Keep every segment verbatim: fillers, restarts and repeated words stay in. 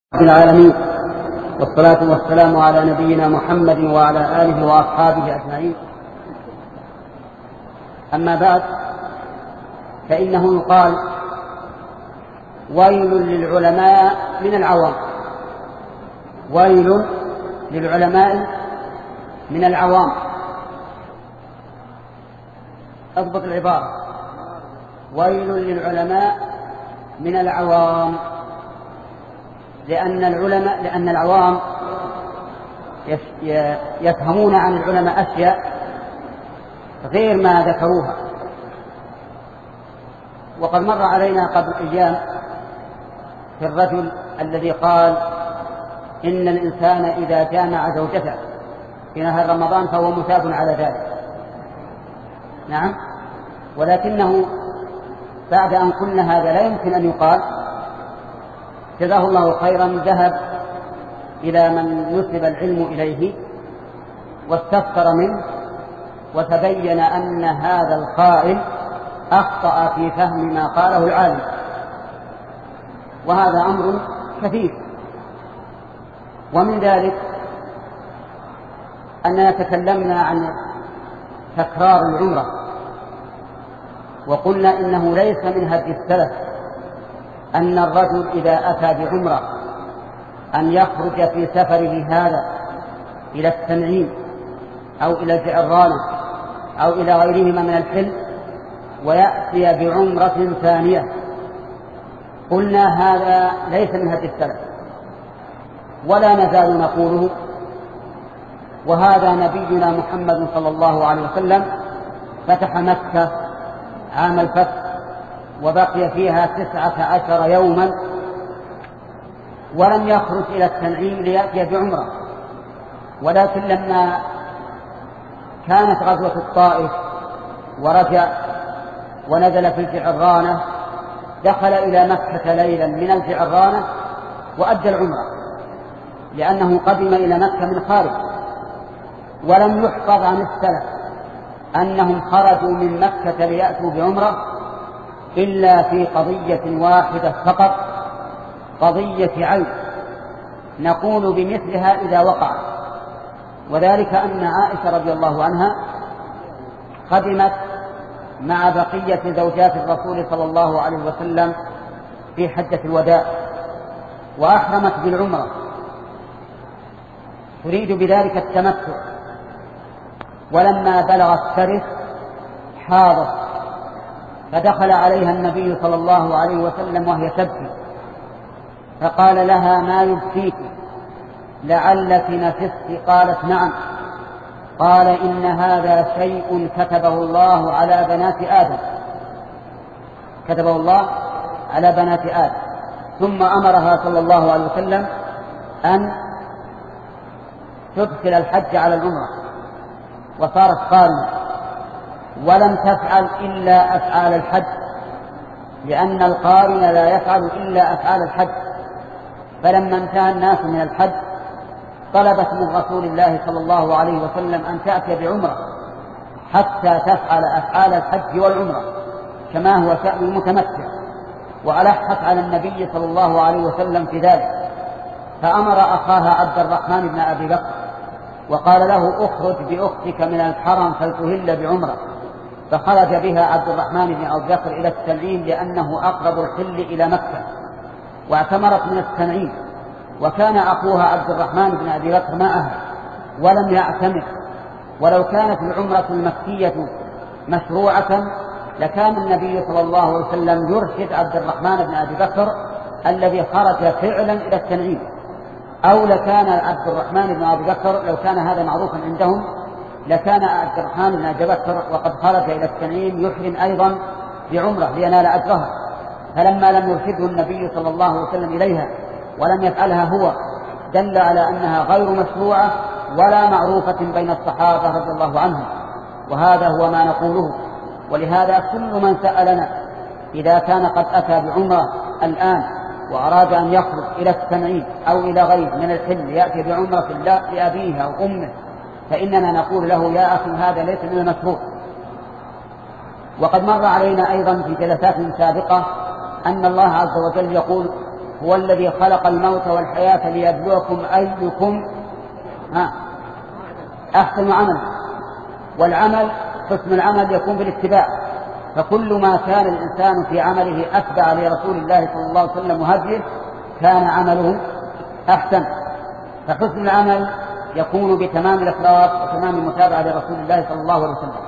رب العالمين، والصلاة والسلام على نبينا محمد وعلى آله وأصحابه أجمعين. أما بعد، فإنه يقال: ويل للعلماء من العوام. ويل للعلماء من العوام. أضبط العبارة: ويل للعلماء من العوام، لأن العلماء لأن العوام يفهمون عن العلماء أشياء غير ما ذكروها. وقد مر علينا قبل أيام في الرجل الذي قال إن الإنسان إذا جامع زوجته في نهار رمضان فهو مثاب على ذلك. نعم، ولكنه بعد أن قلنا هذا لا يمكن أن يقال، جزاه الله خيرا، ذهب إلى من نسب العلم إليه واستفسر منه، وتبين أن هذا القائل أخطأ في فهم ما قاله العالم، وهذا أمر كثير. ومن ذلك أننا تكلمنا عن تكرار العمرة، وقلنا إنه ليس من هدي السلف أن الرجل إذا أتى بعمرة أن يخرج في سفره هذا إلى التنعيم أو إلى الجعرانة أو إلى غيرهما من الحل ويأتي بعمرة ثانية. قلنا هذا ليس من هدي السلف ولا نزال نقوله. وهذا نبينا محمد صلى الله عليه وسلم فتح مكة عام الفتح وبقي فيها تسعة عشر يوما ولم يخرج إلى التنعيم ليأتي بعمرة، ولكن لما كانت غزوة الطائف ورجع ونزل في الجعرانة دخل إلى مكة ليلا من الجعرانة وأدى العمرة، لأنه قدم إلى مكة من خارج. ولم يحفظ عن السلف أنهم خرجوا من مكة ليأتوا بعمرة إلا في قضية واحدة فقط، قضية عين نقول بمثلها إذا وقع، وذلك أن عائشة رضي الله عنها قدمت مع بقية زوجات الرسول صلى الله عليه وسلم في حجة الوداع وأحرمت بالعمرة تريد بذلك التمتع، ولما بلغت السرح حاضت فدخل عليها النبي صلى الله عليه وسلم وهي تبكي فقال لها: ما يبكيك؟ لعلك نفست؟ قالت: نعم. قال: إن هذا شيء كتبه الله على بنات آدم كتبه الله على بنات آدم. ثم أمرها صلى الله عليه وسلم أن تدخل الحج على العمرة وصارت قارنة، ولم تفعل إلا أفعال الحج، لأن القارن لا يفعل إلا أفعال الحج. فلما انتهى الناس من الحج طلبت من رسول الله صلى الله عليه وسلم أن تأتي بعمرة حتى تفعل أفعال الحج والعمرة كما هو شأن المتمتع، وألحت على النبي صلى الله عليه وسلم في ذلك، فأمر أخاها عبد الرحمن بن أبي بكر وقال له: اخرج بأختك من الحرم فلتهل بعمرة. فخرج بها عبد الرحمن بن أبي بكر إلى التنعيم لأنه أقرب الحل إلى مكة، واعتمرت من التنعيم، وكان أخوها عبد الرحمن بن أبي بكر معها ولم يعتمر. ولو كانت العمرة المكية مشروعة لكان النبي صلى الله عليه وسلم يرشد عبد الرحمن بن أبي بكر الذي خرج فعلا إلى التنعيم، أو لكان عبد الرحمن بن أبي بكر لو كان هذا معروفا عندهم لكان عبد الرحمن بن أبي بكر وقد خرج إلى التنعيم يحرم أيضا بعمرة لينال أجرها. فلما لم يرشده النبي صلى الله عليه وسلم إليها ولم يفعلها هو دل على أنها غير مشروعة ولا معروفة بين الصحابة رضي الله عنهم، وهذا هو ما نقوله. ولهذا كل من سألنا إذا كان قد أتى بعمرة الآن وأراد أن يخرج إلى التنعيم أو إلى غير من الحل يأتي بعمرة لأبيه أو أمه، فإننا نقول له: يا أخي، هذا ليس من المشروع. وقد مر علينا أيضا في جلسات سابقة أن الله عز وجل يقول: هو الذي خلق الموت والحياة ليبلوكم أيكم أحسن عملا. والعمل حسن العمل يكون بالاتباع، فكل ما كان الإنسان في عمله أتبع لرسول الله صلى الله عليه وسلم وهديه كان عمله أحسن. فحسن العمل يكون بتمام الإخلاص وتمام المتابعة لرسول الله صلى الله عليه وسلم.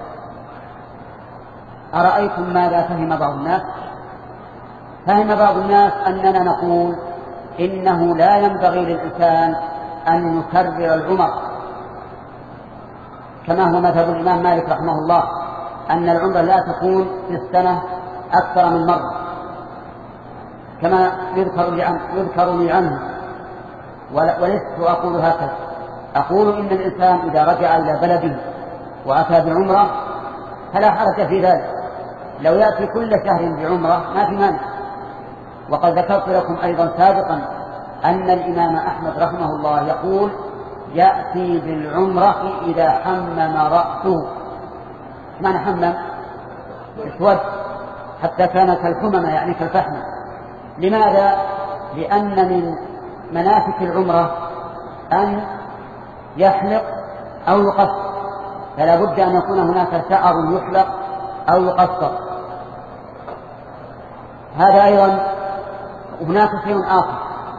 أرأيتم ماذا فهم بعض الناس؟ فهم بعض الناس أننا نقول إنه لا ينبغي للإنسان أن يكرر العمر، كما هو مذهب الإمام مالك رحمه الله أن العمر لا تكون في السنة أكثر من مرة، كما يذكر لي عنه. ولست أقول هكذا، أقول إن الإنسان إذا رجع إلى بلده وأتى بعمرة فلا حرج في ذلك، لو يأتي كل شهر بعمرة ما في مانع. وقد ذكرت لكم أيضا سابقا أن الإمام أحمد رحمه الله يقول يأتي بالعمرة إذا حمم رأسه. معنى حمم؟ اسود حتى كان كالحمم يعني كالفحم. لماذا؟ لأن من مناسك العمرة أن يحلق أو يقصر، فلا بد أن يكون هناك شعر يحلق أو يقصر. هذا أيضا. هناك شيء آخر،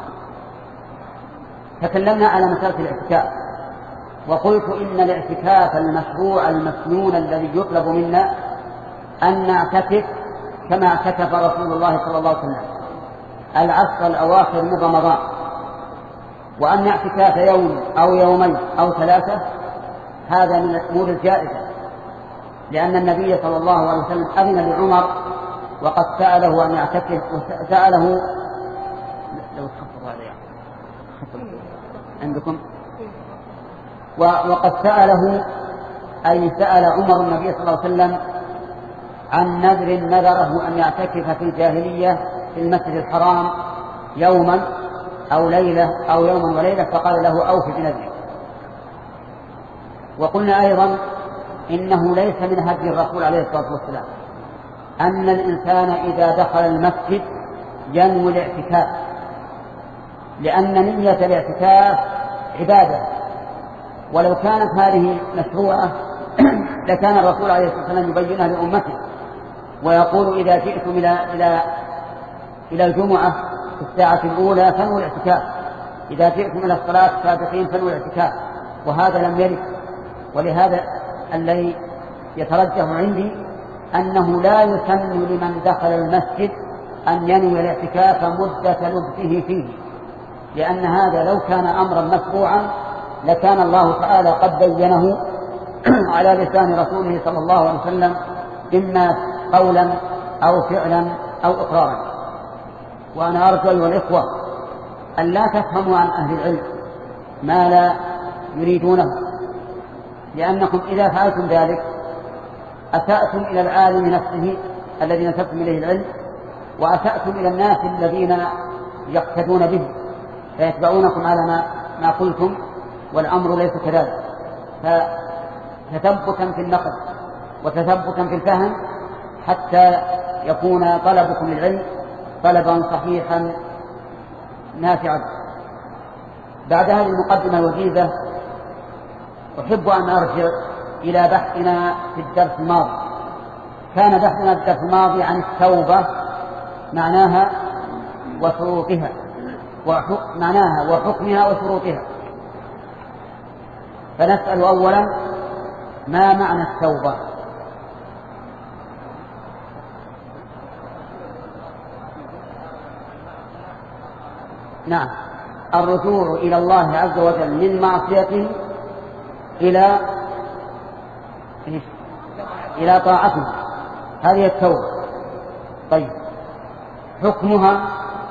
تكلمنا على مسألة الاعتكاف وقلت إن الاعتكاف المشروع المسنون الذي يطلب منا أن نعتكف كما اعتكف رسول الله صلى الله عليه وسلم العشر الأواخر من رمضان، وأن اعتكاف يوم أو يومين أو ثلاثة هذا من الأمور الجائزة، لأن النبي صلى الله عليه وسلم أذن لعمر وقد سأله أن يعتكف، وسأله لو تخفض هذا يعني عندكم، وقد سأله أي سأل عمر النبي صلى الله عليه وسلم عن نذر نذره أن يعتكف في الجاهلية في المسجد الحرام يوما أو ليلة أو يوما وليلة، فقال له أوف بنذرك. وقلنا أيضا إنه ليس من هدي الرسول عليه الصلاة والسلام أن الإنسان إذا دخل المسجد ينوي الاعتكاف، لأن نية الاعتكاف عبادة، ولو كانت هذه مشروعة لكان الرسول عليه الصلاة والسلام يبينها لأمته ويقول إذا جئتم إلى إلى إلى الجمعة في الساعة الأولى فنووا الاعتكاف، إذا جئتم إلى الصلاة سابقين فنووا الاعتكاف، وهذا لم يرد. ولهذا الذي يترجح عندي أنه لا يسن لمن دخل المسجد أن ينوي الاعتكاف مدة لبثه فيه، لأن هذا لو كان أمرا مشروعا لكان الله تعالى قد بينه على لسان رسوله صلى الله عليه وسلم إما قولا أو فعلا أو إقرارا. وأنا أرجو أيها الإخوة أن لا تفهموا عن أهل العلم ما لا يريدونه، لأنكم إذا فعلتم ذلك أسأتم إلى العالم نفسه الذي نسبتم إليه العلم، وأسأتم إلى الناس الذين يقتدون به فيتبعونكم على ما, ما قلتم، والأمر ليس كذلك. فتثبتا في النقد وتثبتا في الفهم حتى يكون طلبكم للعلم طلبا صحيحا نافعا. بعد هذه المقدمة الوجيزة أحب أن أرجع إلى بحثنا في الدرس الماضي. كان بحثنا في الدرس الماضي عن التوبة معناها وشروطها معناها وحكمها وشروطها. فنسأل أولا ما معنى التوبة؟ نعم، الرجوع إلى الله عز وجل من معصيته إلى إلى طاعته، هذه التوبة. طيب، حكمها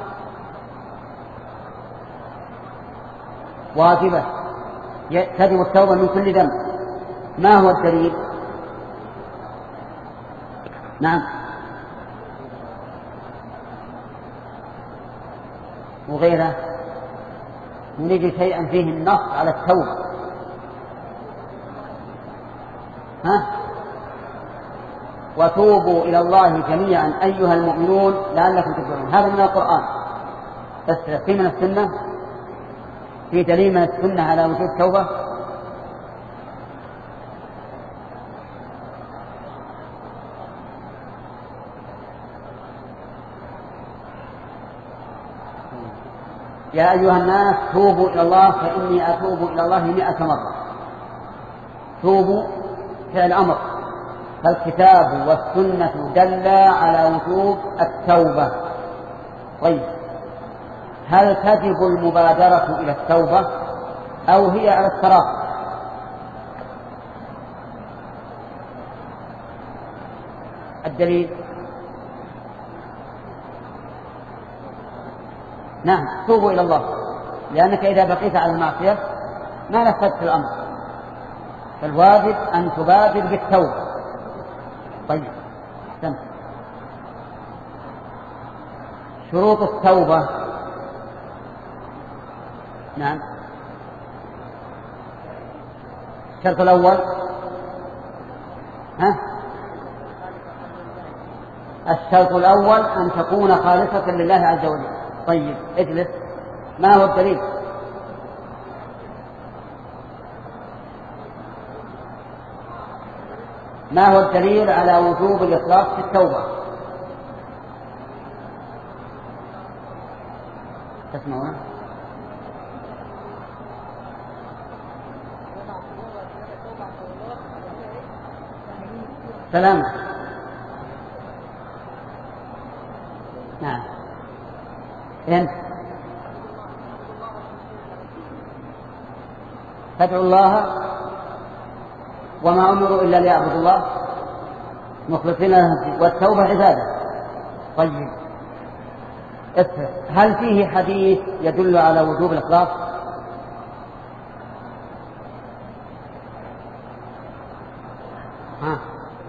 واجبة، تجب التوبة من كل ذنب. ما هو الدليل؟ نعم، وغيره نجد شيئا فيه النص على التوبة. ها؟ وتوبوا إلى الله جميعا أيها المؤمنون لعلكم تفلحون، هذا من القرآن. بس في من السنة، في دليل من السنة على وجود توبة؟ يا أيها الناس توبوا إلى الله فإني أتوب إلى الله مئة مرة. توبوا فعل أمر، فالكتاب والسنة دلا على وجوب التوبة. طيب هل تجب المبادرة إلى التوبة أو هي على التراخي؟ الدليل نعم توبوا إلى الله، لأنك إذا بقيت على المعصية ما نفذت الأمر، فالواجب أن تبادر بالتوبة. طيب سمع. شروط التوبة نعم. الشرط الأول ها الشرط الأول أن تكون خالصة لله عز وجل. طيب اجلس، ما هو الدليل؟ ما هو الدليل على وجوب الإخلاص في التوبة؟ تسمعون؟ سلام. نعم انت فادعوا الله وما أمروا إلا ليعبدوا الله مخلصين له الدين، والتوبة عبادة. طيب هل فيه حديث يدل على وجوب الإخلاص؟ ها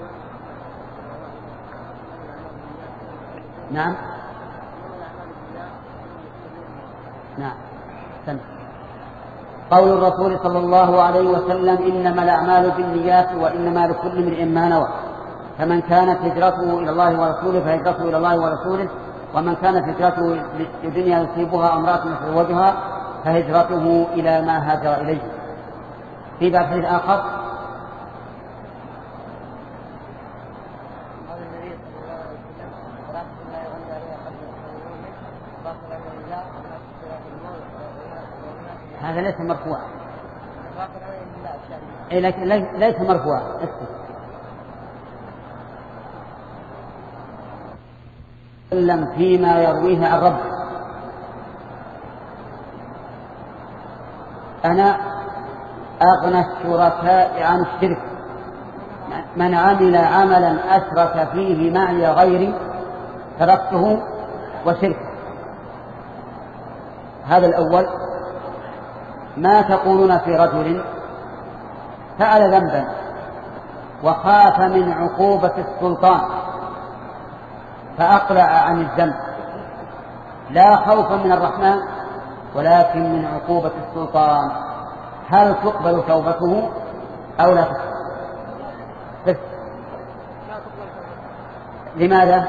نعم نعم سمع. قول الرسول صلى الله عليه وسلم إنما الأعمال بالنيات وإنما لكل امرئ ما نوى، فمن كانت هجرته إلى الله ورسوله فهجرته إلى الله ورسوله، ومن كانت هجرته لدنيا يصيبها امرأة يتزوجها فهجرته إلى ما هاجر إليه. في باب حديث آخر هذا ليس مرفوع، لكن ليس مرفوع. تكلم فيما يرويه عن ربه. أنا أغنى الشركاء عن الشرك، من عمل عملا أشرك فيه معي غيري تركته وشركه. هذا الأول. ما تقولون في رجل فعل ذنبا وخاف من عقوبة السلطان فأقلع عن الذنب، لا خوفا من الرحمن ولكن من عقوبة السلطان، هل تقبل توبته أو لا تقبل؟ لماذا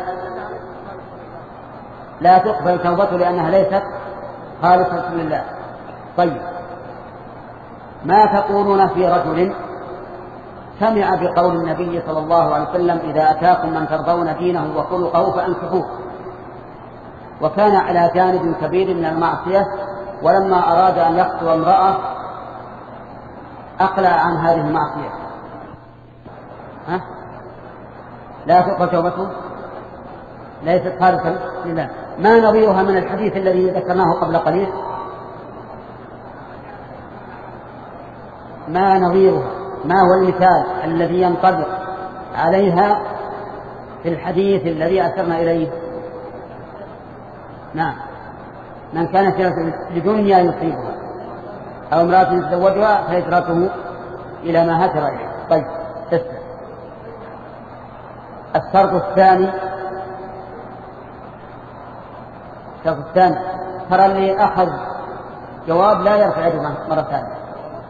لا تقبل توبته؟ لأنها ليست خالصة لله. طيب ما تقولون في رجل سمع بقول النبي صلى الله عليه وسلم إذا أتاكم من ترضون دينه وخلقه فأنكحوه، وكان على جانب كبير من المعصية، ولما أراد أن يقتل امرأة أقلع عن هذه المعصية، ها؟ لا تقبل توبته؟ ليست خالصة لله. ما نظيرها من الحديث الذي ذكرناه قبل قليل؟ ما نظيرها؟ ما هو المثال الذي ينطبق عليها في الحديث الذي أشرنا إليه؟ نعم، من كانت لدنيا يصيبها أو امرأة يتزوجها فهجرته إلى ما هاجر إليه. طيب تسلم. الشرط الثاني الشرط الثاني ترى اللي أخذ جواب لا يرفع يده مرة ثانية.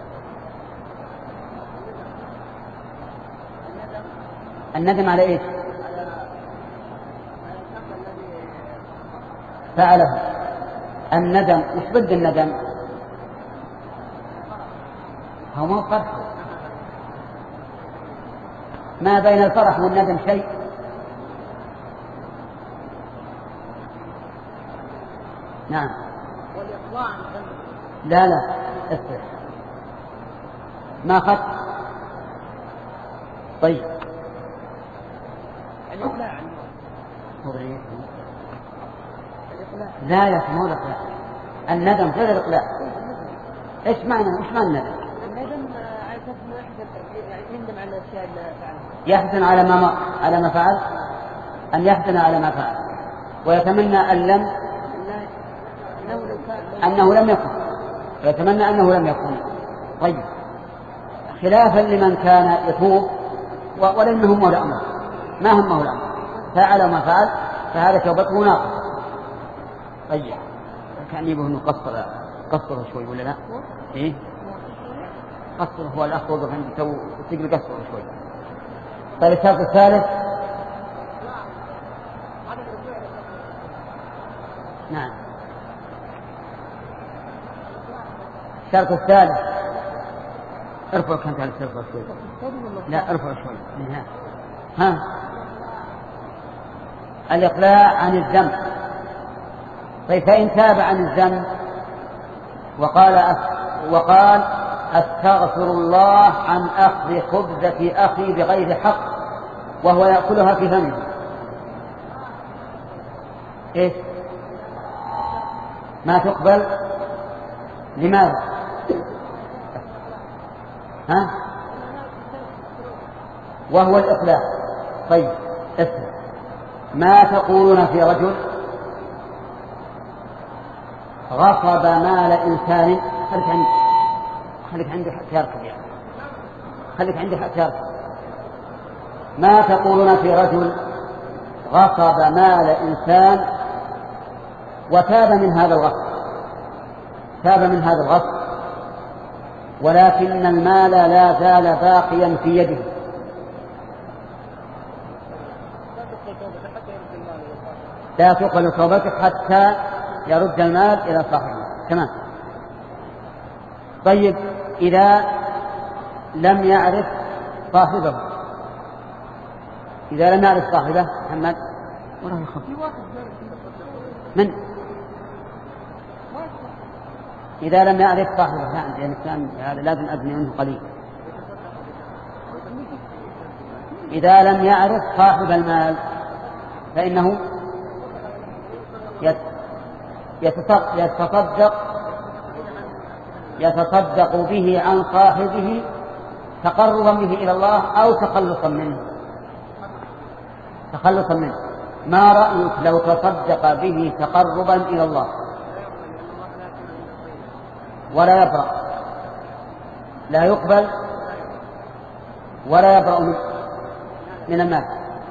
الندم على إيش؟ فعله الندم وش بد الندم؟ هو ما فرق، ما بين الفرح والندم شيء. نعم. لا لا اسف ما خط. طيب لا يا أخي مو الإقلاع، الندم غير الإقلاع. إيش معنى إيش معنى الندم؟ الندم على أساس إنه يحزن على الأشياء اللي فعلها. يحزن على ما على ما فعل، أن يحزن على ما فعل ويتمنى أن لم أنه لم يكن، ويتمنى أنه لم يكن. طيب خلافا لمن كان يتوب ولم همه الأمر، ما همه الأمر، فعل ما فعل فهذا توبته ناقصة. طيب كان يبغى إنه قصر قصره شوي ولا لا؟ إيه قصره هو الأخ وقف عندي تو تقل قصره شوي. طيب الشرط الثالث. نعم الشرط الثالث ارفع كانت على الشرط شوي. لا ارفع شوي من هنا. ها الإقلاع عن الذنب. طيب فإن تاب عن الذنب وقال وقال أستغفر الله عن أخذ خبزة أخي بغير حق وهو يأكلها في فمه، إيش ما تقبل؟ لماذا؟ ها وهو الإقلاع. طيب اسمع ما تقولون في رجل غصب مال إنسان. خليك عندي خليك عندي حتى يركب يعني. خليك عندي حتى يركب. ما تقولون في رجل غصب مال إنسان وتاب من هذا الغصب، تاب من هذا الغصب ولكن المال لا زال باقيا في يده، لا تقبل توبته حتى يرد المال إلى صاحبه. تمام. طيب إذا لم يعرف صاحبه، إذا لم يعرف صاحبه محمد ولا يخف من إذا لم يعرف صاحبه يعني كان هذا لازم أبني منه قليل. إذا لم يعرف صاحب المال فإنه يتصدق يتصدق به عن صاحبه تقربا به إلى الله أو تخلصا منه. تخلصا منه. ما رأيك لو تصدق به تقربا إلى الله ولا يبرأ، لا يقبل ولا يبرأ من المال؟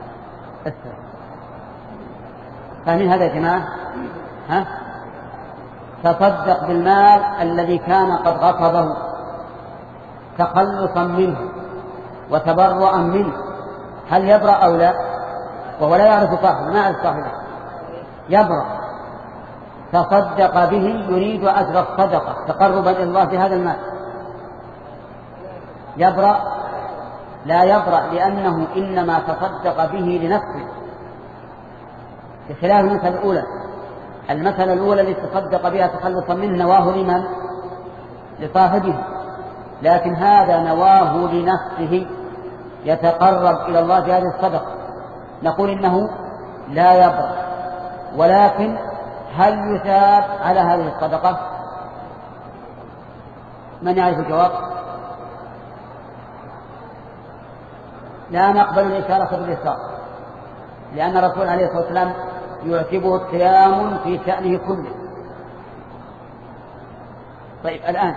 فاهمين هذا يا جماعة؟ ها؟ تصدق بالمال الذي كان قد غصبه تخلصا منه وتبرؤا منه، هل يبرأ أو لا؟ وهو لا يعرف صاحبه، ما يعرف صاحبه، يبرأ. تصدق به يريد أجر الصدقة تقربا إلى الله بهذا المال، يبرأ؟ لا يبرأ، لأنه إنما تصدق به لنفسه، بخلاف المثل الأولى. المثل الأولى التي تصدق بها تخلصا منه نواه لمن؟ لصاحبه، لكن هذا نواه لنفسه يتقرب إلى الله بهذه الصدقة، نقول إنه لا يبرأ. ولكن هل يثاب على هذه الصدقة؟ من يعرف الجواب؟ لا نقبل الإشارة بالإشارة، لأن الرسول عليه الصلاة والسلام يعتبه قيام في شأنه كله. طيب الآن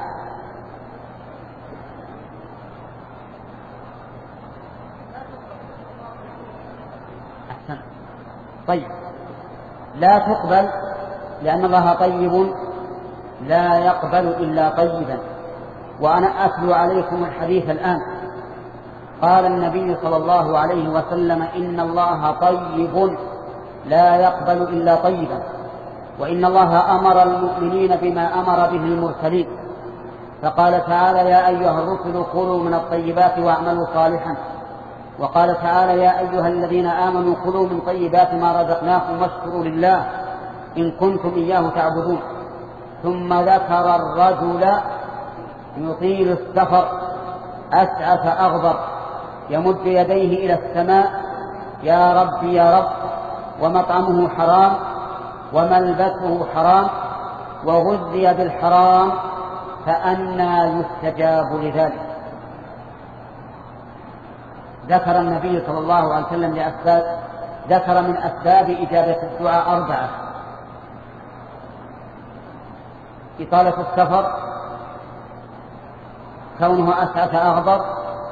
أحسن. طيب لا تقبل لأن الله طيب لا يقبل إلا طيبا. وأنا أتلو عليكم الحديث الآن. قال النبي صلى الله عليه وسلم إن الله طيب لا يقبل إلا طيبا. وإن الله أمر المؤمنين بما أمر به المرسلين، فقال تعالى: يا أيها الرسل كلوا من الطيبات واعملوا صالحا. وقال تعالى: يا أيها الذين آمنوا كلوا من طيبات ما رزقناكم واشكروا لله إن كنتم إياه تعبدون. ثم ذكر الرجل يطيل السفر أسعف أغبر يمد يديه إلى السماء: يا رب يا رب، ومطعمه حرام وملبسه حرام وغذي بالحرام، فأنى يستجاب لذلك. ذكر النبي صلى الله عليه وسلم لأسباب ذكر من أسباب إجابة الدعاء أربعة: إطالة السفر، كونه أسعف أغبر،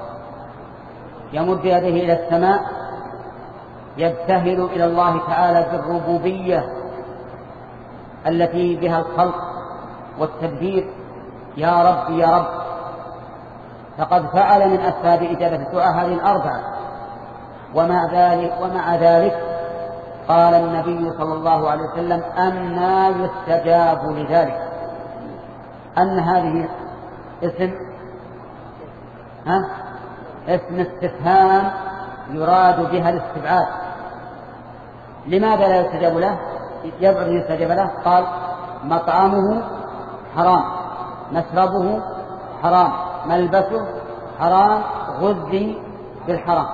يمد يديه إلى السماء، يبتهل إلى الله تعالى بالربوبية التي بها الخلق والتدبير: يا رب يا رب. فقد فعل من أسباب إجابة الدعاء هذه الأربعة. ومع ذلك ومع ذلك قال النبي صلى الله عليه وسلم: أنى يستجاب لذلك. أن هذه اسم ها اسم استفهام يراد بها الاستبعاد. لماذا لا يستجاب له؟ يبعد أن يستجاب له. قال: مطعمه حرام، مشربه حرام، ملبسه حرام، غذي بالحرام.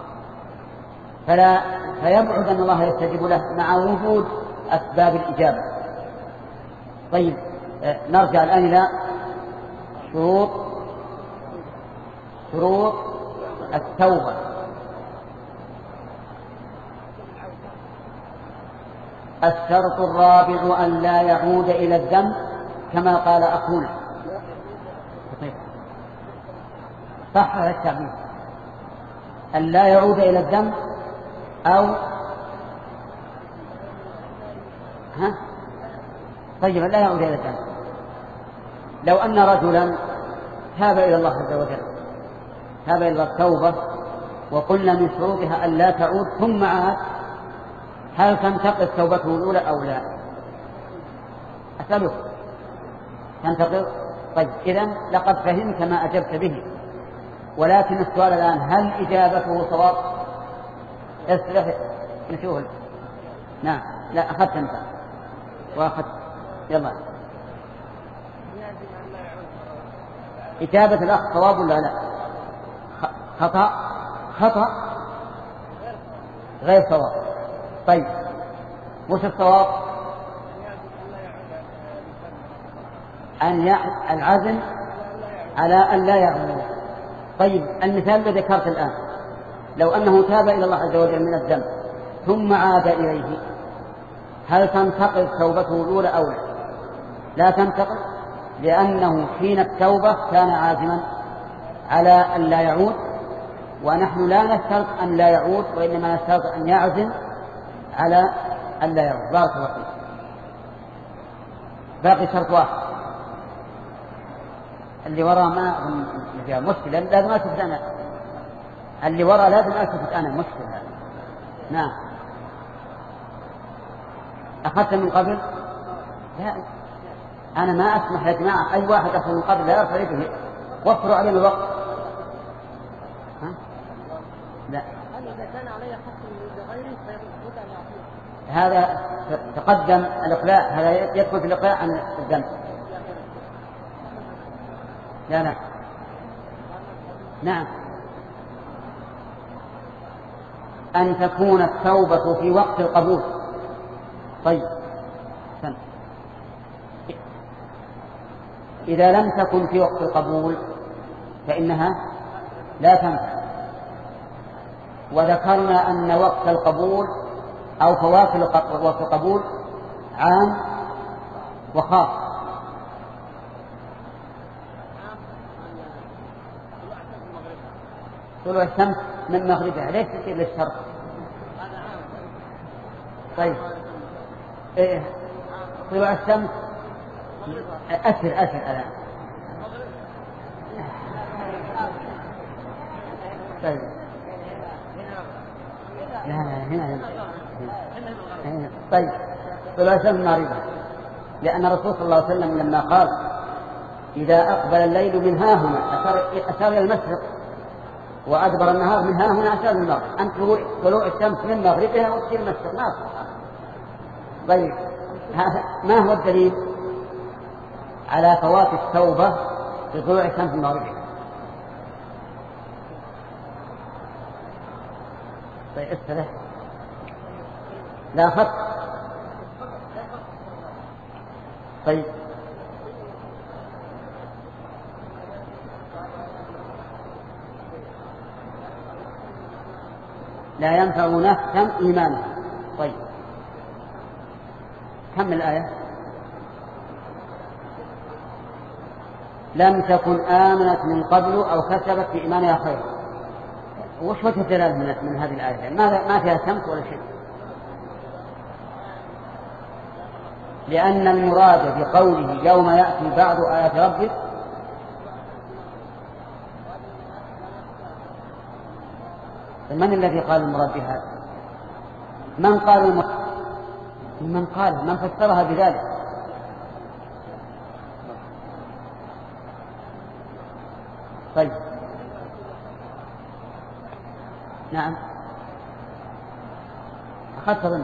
فلا فيبعد أن الله يستجيب له مع وجود أسباب الإجابة. طيب، نرجع الآن إلى شروط شروط التوبة. الشرط الرابع أن لا يعود إلى الذنب كما قال أخونا. صح هذا التعبير، أن لا يعود إلى الذنب أو ها طيب لا يعود إلى الذنب. لو أن رجلا تاب إلى الله عز وجل، تاب إلى التوبة، وقلنا من شروطها أن لا تعود، ثم عاد، هل تنتقض توبته الأولى أو لا؟ أسألك، تنتقض؟ طيب، إذن لقد فهمت ما أجبت به، ولكن السؤال الآن: هل إجابته صواب؟ اسلح نشوف. نعم، لا أخذت أنت وأخذت. يلا، إجابة الأخ صواب ولا لا؟ خطأ خطأ غير صواب. طيب، وش الصواب؟ أن يعزم العزم على أن لا يعود. طيب، المثال الذي ذكرت الآن، لو أنه تاب إلى الله عز وجل من الذنب ثم عاد إليه، هل تنتقض توبته الأولى أو لا؟ لا تنتقض، لأنه حين التوبة كان عازما على أن لا يعود، ونحن لا نشترط أن لا يعود، وإنما نشترط أن يعزم على أن لا يعود. بارك الله فيك. باقي شرط واحد، اللي وراء ما أظن فيها مشكلة، لازم أشوف أنا اللي وراء، لازم أشوف أنا مشكلة. نعم، أخذت من قبل؟ لا، أنا ما أسمح يا جماعة أي واحد أخذ من قبل لا يرفع يده، وفروا علينا الوقت. ها؟ لا، هذا تقدم الإقلاع، هذا يدخل في الإقلاع عن الذنب. لا لا نعم، أن تكون التوبة في وقت القبول. طيب، سن. إذا لم تكن في وقت القبول فإنها لا تنفع. وذكرنا أن وقت القبول أو فواصل وقت القبول عام وخاص. طلوع الشمس من مغربها ليس تصير للشرق. طيب، إيه طلوع الشمس أسر أسر الآن. طيب، لا لا هنا هنا. طيب، طلوع الشمس من مغربها، لأن الرسول صلى الله عليه وسلم لما قال إذا أقبل الليل من ها هنا أشار إلى المشرق، وأدبر النهار من ها هنا أشار إلى المغرب. أنت طلوع الشمس من مغربها وتصير المشرق ما صح. طيب ما هو الدليل على فوات التوبة في طلوع الشمس من مغربها؟ طيب استرح لا خط. طيب لا ينفع نفسا إيمانها. طيب كمل الآية. لم تكن آمنت من قبل أو كسبت في إيمانها خير. وش وجه الدلالة من, من هذه الآية؟ ما فيها شمس ولا شيء. لأن المراد بقوله يوم يأتي بعض آيات ربك من الذي قال المراد بهذا؟ من قال المراد؟ من قال من فسرها بذلك؟ طيب نعم أخذت ظن.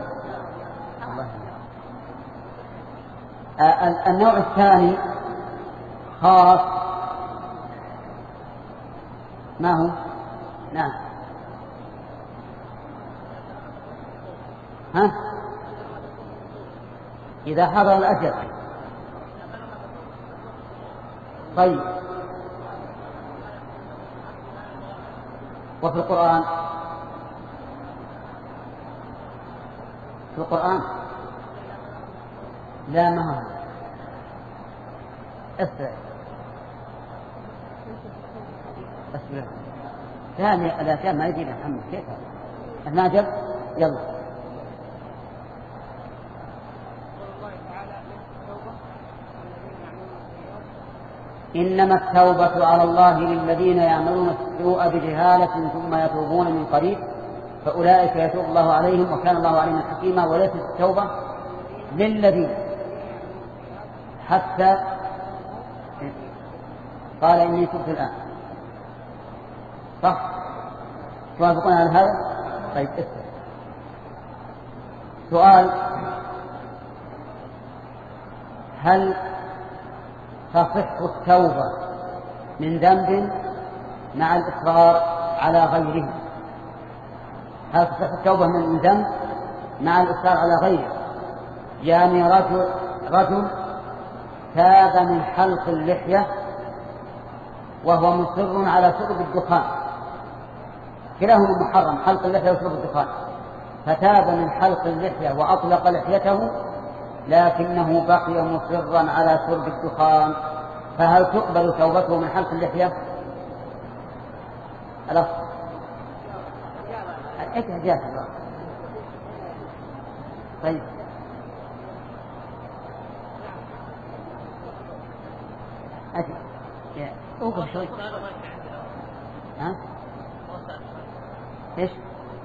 النوع الثاني خاص ما هو؟ نعم ها؟ إذا حضر الأجل. طيب وفي القرآن في القرآن لا ما هو اسرع اسرع ثاني الأشياء ما يجي محمد كيف هذا الناجل يلا. إنما التوبة على الله للذين يعملون السوء بجهالة ثم يتوبون من قريب فأولئك يتوب الله عليهم وكان الله عليهم حكيما. وليست التوبة للذين حتى قال إني تبت الآن صح؟ توافقون على هذا؟ طيب اسأل سؤال. هل تصح التوبة من ذنب مع الإصرار على غيره؟ هل تصح التوبة من ذنب مع الإصرار على غيره؟ يعني رجل رجل تاب من حلق اللحية وهو مصر على شرب الدخان، كلاهما محرم حلق اللحية وشرب الدخان، فتاب من حلق اللحية وأطلق لحيته لكنه بقي مصرا على شرب الدخان، فهل تقبل توبته من حلق اللحية؟ الأصل الإجازة. طيب أجل أوقف شوي. ها؟ إيش؟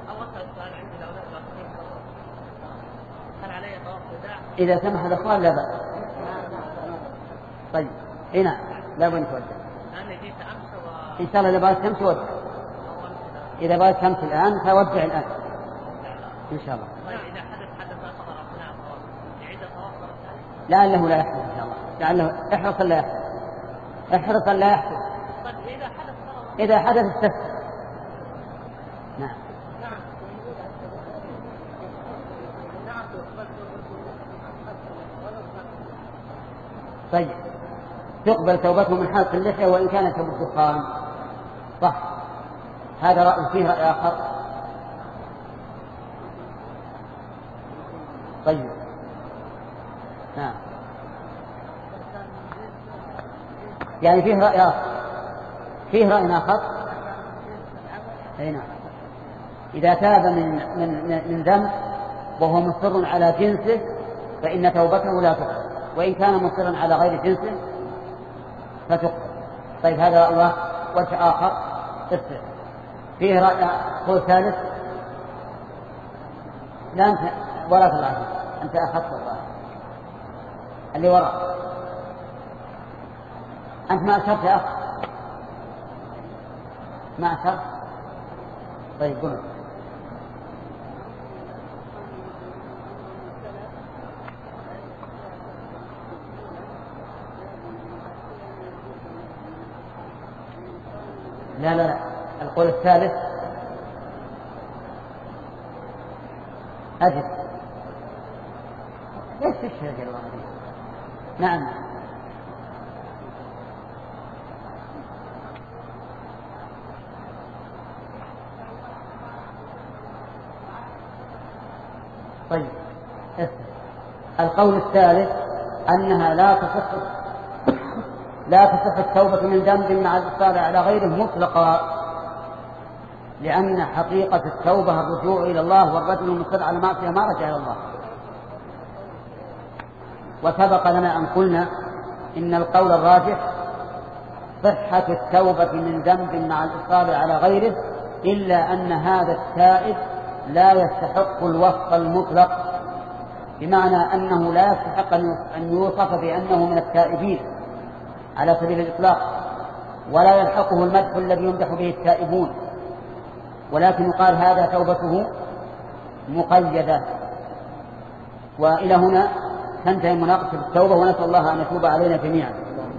إذا سمح الأخوان لا بأس. طيب هنا لا بد تودع. إن شاء الله إذا بغيت تمشي ودع. إذا بغيت تمشي الآن فودع الآن إن شاء الله. لعله لا يحدث إن شاء الله. لعله احرص لا يحدث. احرص لا يحدث. إذا حدث استفسر. نعم. طيب تقبل توبته من حلق اللحية وإن كانت بالدخان صح. هذا رأي فيه رأي آخر. طيب نعم يعني فيه رأي آخر. فيه رأي آخر. أي نعم. إذا تاب من من من ذنب وهو مصر على جنسه فإن توبته لا تقبل، وإن كان مصرا على غير جنسه فتقبل. طيب هذا رأي وجه آخر. اسمع فيه رأي قول ثالث. لا أنت ولا تلعب أنت أخذت الظاهر اللي وراء. أنت ما أشرت يا أخ؟ ما أشرت؟ طيب قل. لا لا لا القول الثالث أجل. ليش تشهد يا الله؟ نعم. طيب القول الثالث أنها لا تصح لا تصح التوبة من ذنب مع الإصرار على غيره مطلقا، لأن حقيقة التوبة الرجوع إلى الله، والرجل المصر على معصية ما رجع إلى الله. وسبق لنا أن قلنا إن القول الراجح صحة التوبة من ذنب مع الإصرار على غيره، إلا أن هذا التائب لا يستحق الوصف المطلق، بمعنى أنه لا يستحق أن يوصف بأنه من التائبين على سبيل الإطلاق، ولا يلحقه المدح الذي يمدح به التائبون، ولكن يقال هذا توبته مقيدة. وإلى هنا تنتهي مناقشة التوبة، ونسأل الله أن يتوب علينا جميعا.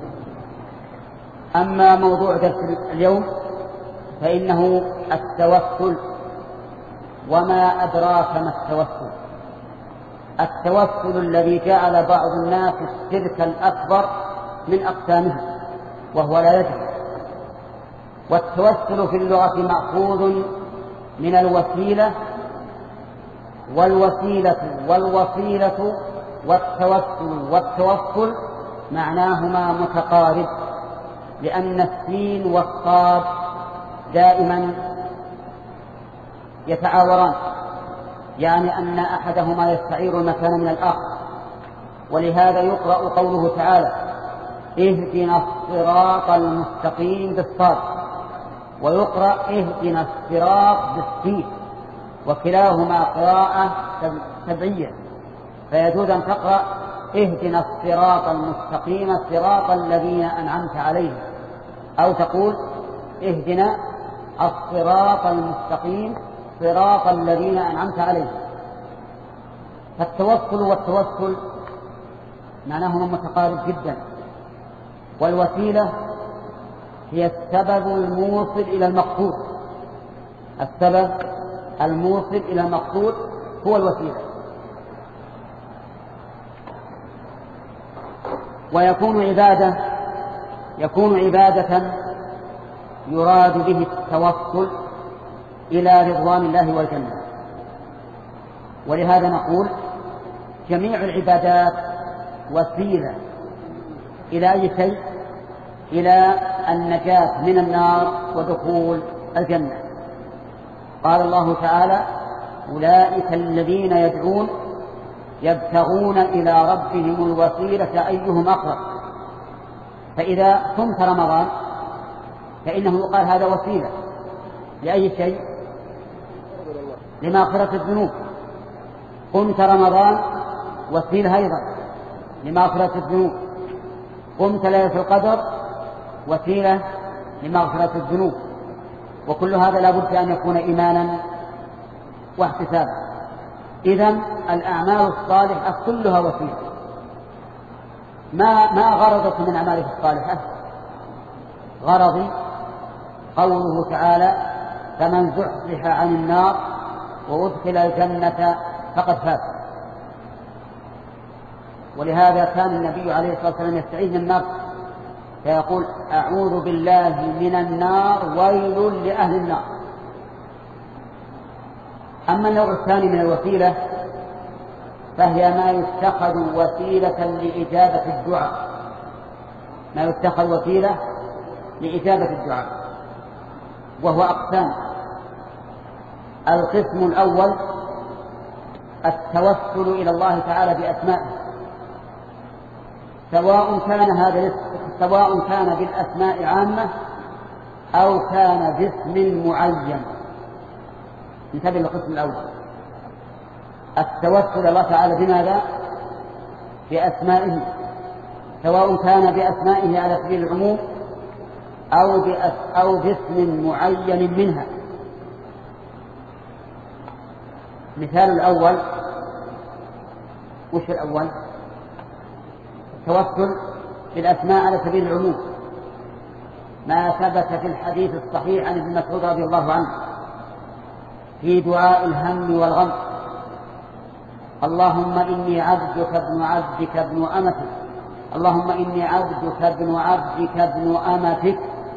أما موضوع درس اليوم فإنه التوسل. وما أدراك ما التوسل؟ التوسل الذي جعل بعض الناس الشرك الأكبر من أقسامه وهو لا يدري. والتوسل في اللغة مأخوذ من الوسيلة، والوسيلة والوصيلة والتوسل والتوسل معناهما متقارب، لأن السين والصاد دائما يتعاوران، يعني أن أحدهما يستعير المكان من الآخر. ولهذا يقرأ قوله تعالى اهدنا الصراط المستقيم بالصاد، ويقرأ اهدنا الصراط بالسين، وكلاهما قراءة تبعية، فيجوز أن تقرأ اهدنا الصراط المستقيم صراط الذين أنعمت عليهم، أو تقول اهدنا الصراط المستقيم صراط الذين أنعمت عليهم. فالتوسل والتوسل معناهما متقارب جدا. والوسيلة هي السبب الموصل إلى المقصود، السبب الموصل إلى المقصود هو الوسيلة. ويكون عبادة يكون عبادة يراد به التوصل إلى رضوان الله والجنة. ولهذا نقول جميع العبادات وسيلة إلى أي شيء؟ إلى النجاة من النار ودخول الجنة. قال الله تعالى أولئك الذين يدعون يبتغون إلى ربهم الوسيلة أيهم أقرب. فإذا صمت رمضان فإنه يقال هذا وسيلة لأي شيء؟ لمغفرة الذنوب. قمت رمضان وسيلة أيضا لمغفرة الذنوب. قمت ليلة القدر وسيلة لمغفرة الذنوب. وكل هذا لا بد أن يكون إيمانا واحتسابا. إذن الأعمال الصالحة كلها وسيلة. ما ما غرضك من أعمالك الصالحة؟ غرضي قوله تعالى فمن زحزح عن النار وأدخل الجنة فقد فاز. ولهذا كان النبي عليه الصلاة والسلام يستعيذ من النار فيقول أعوذ بالله من النار ويل لأهل النار. أما النوع الثاني من الوسيلة فهي ما يتخذ وسيلة لإجابة الدعاء، ما يتخذ وسيلة لإجابة الدعاء، وهو أقسام. القسم الأول التوسل إلى الله تعالى بأسمائه، سواء كان هذا سواء كان بالأسماء عامة أو كان باسم معين. انتبه للقسم الأول. التوسل الله تعالى بماذا؟ بأسمائه، سواء كان بأسمائه على سبيل العموم أو, أو باسم معين منها. مثال الأول، وش الأول؟ التوسل بالأسماء على سبيل العموم، ما ثبت في الحديث الصحيح عن ابن مسعود رضي الله عنه في دعاء الهم والغم: اللهم إني عبدك ابن عبدك ابن أمتك، اللهم إني عبدك ابن عبدك ابن أمتك،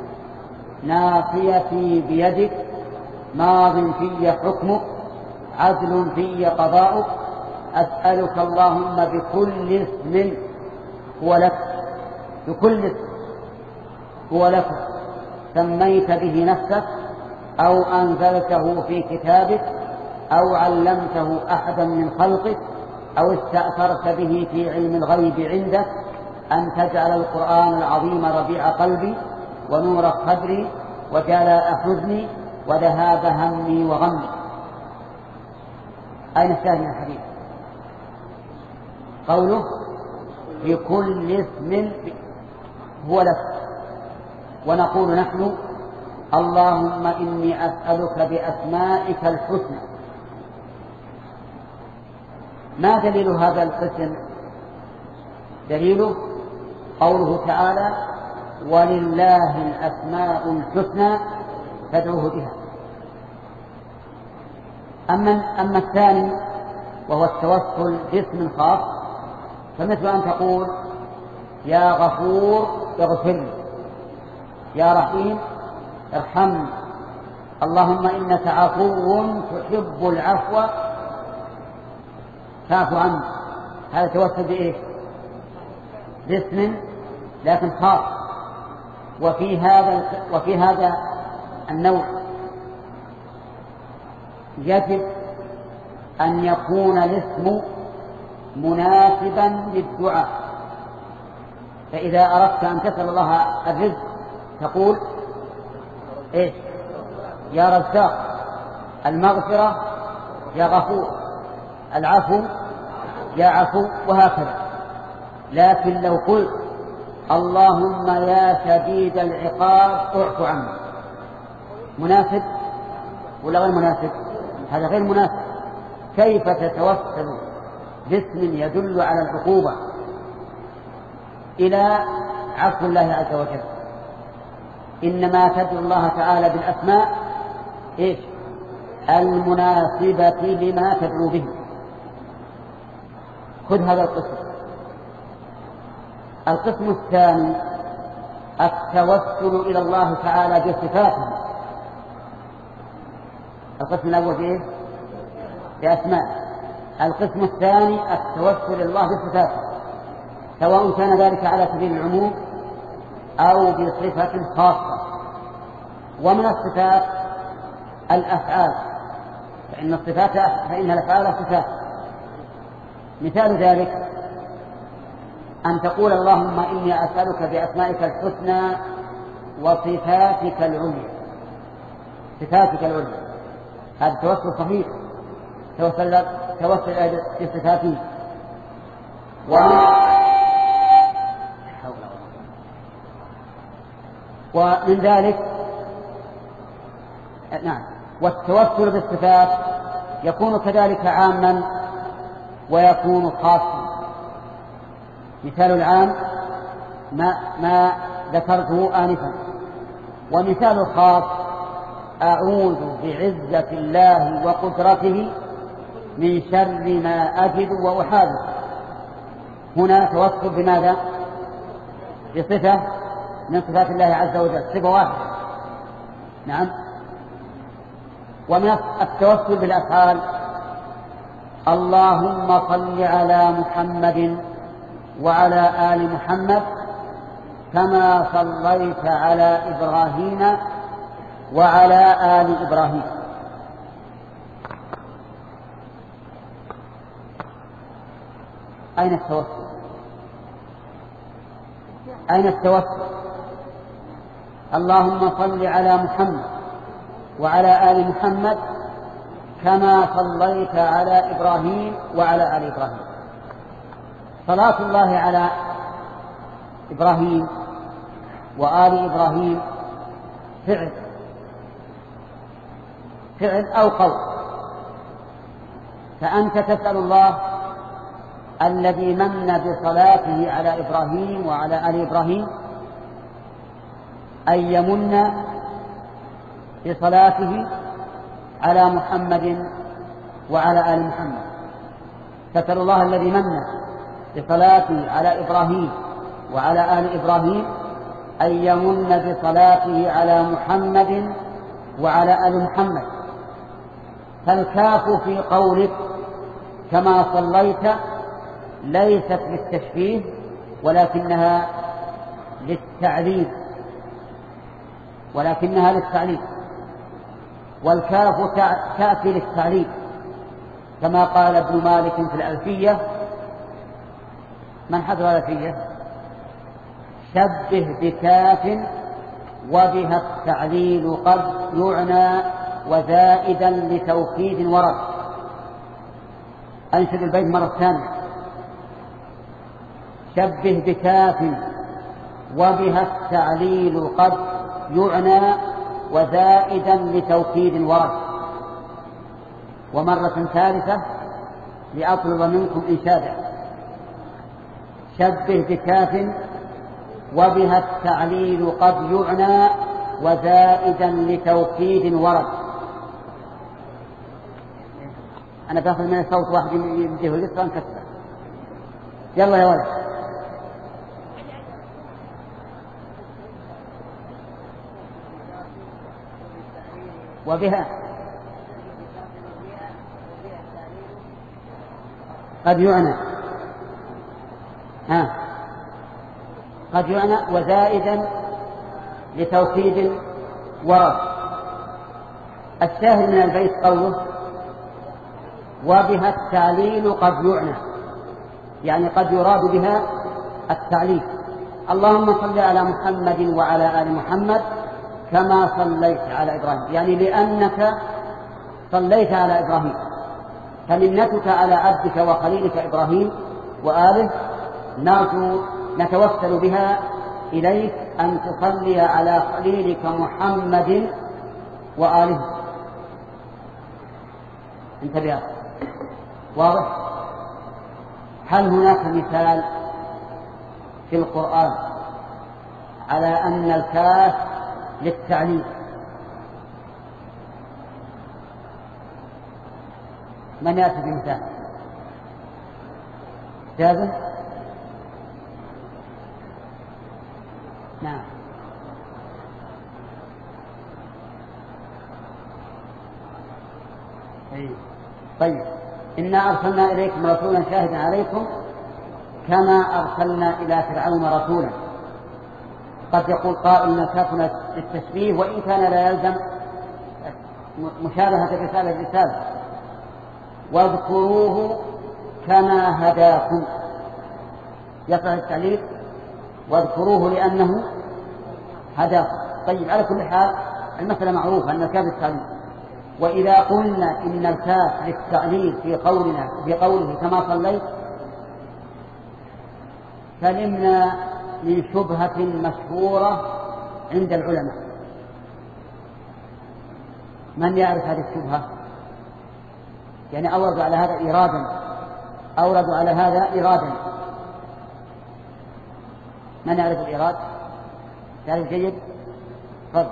ناصيتي بيدك، ماض في حكمك، عدل في قضاؤك، أسألك اللهم بكل اسم هو لك، بكل اسم هو لك سميت به نفسك أو أنزلته في كتابك أو علمته أحدا من خلقك أو استأثرت به في علم الغيب عندك أن تجعل القرآن العظيم ربيع قلبي ونور صدري وجلاء حزني وذهاب همي وغمي. أين الشاهد من الحديث؟ قوله بكل اسم هو لك، ونقول نحن اللهم إني أسألك بأسمائك الحسنى. ما دليل هذا القسم؟ دليله قوله تعالى: ولله الأسماء الحسنى فادعوه بها. أما, أما الثاني وهو التوسل باسم خاص، فمثل أن تقول: يا غفور اغفر لي، يا رحيم ارحمني، اللهم إنك عفو تحب العفو فاعف عني. هذا توسل بإيه؟ باسم لكن خاص. وفي هذا وفي هذا النوع يجب أن يكون الاسم مناسبا للدعاء. فإذا أردت أن تسأل الله الرزق تقول: إيه؟ يا رزاق، المغفرة يا غفور، العفو يا عفو، وهكذا. لكن لو قلت: اللهم يا شديد العقاب اعف عني، مناسب ولا غير مناسب؟ هذا غير مناسب. كيف تتوسل باسم يدل على العقوبة إلى عفو الله عز وجل؟ إنما تدعو الله تعالى بالأسماء إيش؟ المناسبة لما تدعو به. خذ هذا القسم. القسم الثاني التوسل إلى الله تعالى بصفاته. القسم الأول بإيه؟ بأسماء. القسم الثاني التوسل إلى الله بصفاته، سواء كان ذلك على سبيل العموم أو بصفة خاصة. ومن الصفات الأفعال، فإن الصفات فإن الأفعال صفات. مثال ذلك أن تقول: اللهم إني أسألك بأسمائك الحسنى وصفاتك العليا. صفاتك العليا هذا توسل صحيح، توسل توسل بصفاته. ومن ذلك نعم والتوسل بالصفات يكون كذلك عاما ويكون خاصا. مثال العام ما, ما ذكرته آنفا، ومثال الخاص: أعوذ بعزة الله وقدرته من شر ما أجد وأحاذر. هنا توسل بماذا؟ بصفة من صفات الله عز وجل، صفة واحدة. نعم. ومن التوسل بالأفعال: اللهم صل على محمد وعلى آل محمد كما صليت على إبراهيم وعلى آل إبراهيم. أين التوسل؟ أين التوسل؟ اللهم صل على محمد وعلى آل محمد كما صليت على إبراهيم وعلى آل إبراهيم. صلاة الله على إبراهيم وآل إبراهيم فعل فعل أو قول. فأنت تسأل الله الذي من بصلاته على إبراهيم وعلى آل إبراهيم أن يمن بصلاته على محمد وعلى آل محمد. تسأل الله الذي من بصلاته على إبراهيم وعلى آل إبراهيم أن يمن بصلاته على محمد وعلى آل محمد. فالكاف في قولك كما صليت ليست للتشبيه ولكنها للتعليل ولكنها للتعليل والكاف تأتي للتعليل كما قال ابن مالك في الألفية. من حضر الألفية؟ شبه بكاف وبها التعليل قد يعنى وزائدا لتوكيد ورد. أنشد البيت مرة ثانية. شبه بكاف وبها التعليل قد يعنى وزائدا لتوكيد ورد. ومرة ثالثة لأطلب منكم إنشادا. شبه بكاف وبها التعليل قد يعنى وزائدا لتوكيد ورد. أنا باخذ من الصوت واحد يمديه اليسرى نكسر. يلا يا ولد. وبها قد يعنى ها قد يعنى وزائدا لتوكيد ورد. الشاهد من البيت قوله وبها التعليل قد يعنى، يعني قد يراد بها التعليل. اللهم صل على محمد وعلى آل محمد كما صليت على إبراهيم، يعني لأنك صليت على إبراهيم، فمنتك على عبدك وخليلك إبراهيم وآله نرجو نتوسل بها إليك أن تصلي على خليلك محمد وآله. انتبه. واضح؟ هل هناك مثال في القرآن على أن الكاف للتعليل؟ من يأتي بمثال؟ جابر؟ نعم. طيب. إنا أرسلنا إليكم رسولا شاهدا عليكم كما أرسلنا إلى فرعون رسولا. قد يقول قائل الكاف للتشبيه وإن كان لا يلزم مشابهة الرسالة للرسالة. واذكروه كما هداكم، يصح التعليل واذكروه لأنه هداكم. طيب، على كل حال المسألة معروفة أن الكاف للتعليل. وإذا قلنا إن الكاف للتعليل في قولنا في قوله كما صليت سلمنا من شبهة مشهورة عند العلماء. من يعرف هذه الشبهة؟ يعني أوردوا على هذا إيرادا أوردوا على هذا إيرادا من يعرف الإيراد؟ تعرف جيد؟ فضل.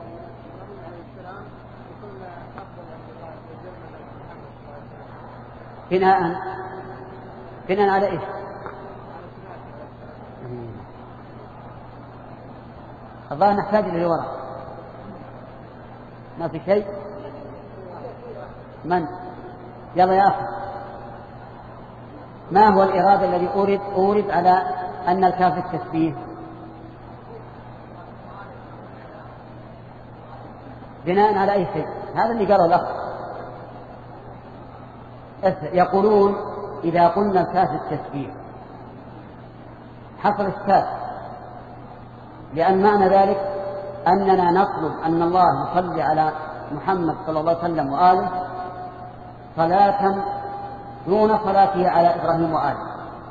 بناء بناء على إيش؟ الظاهر نحتاج إلى الورق. ما في شيء؟ من؟ يلا يا أخي، ما هو الإرادة الذي أورد أورد على أن الكاف التشبيه؟ بناء على أي شيء؟ هذا اللي قاله الأخ. يقولون إذا قلنا الكاف التشبيه حصل الكاف، لأن معنى ذلك أننا نطلب أن الله يصلي على محمد صلى الله عليه وسلم وآله صلاة دون صلاته على إبراهيم وآله،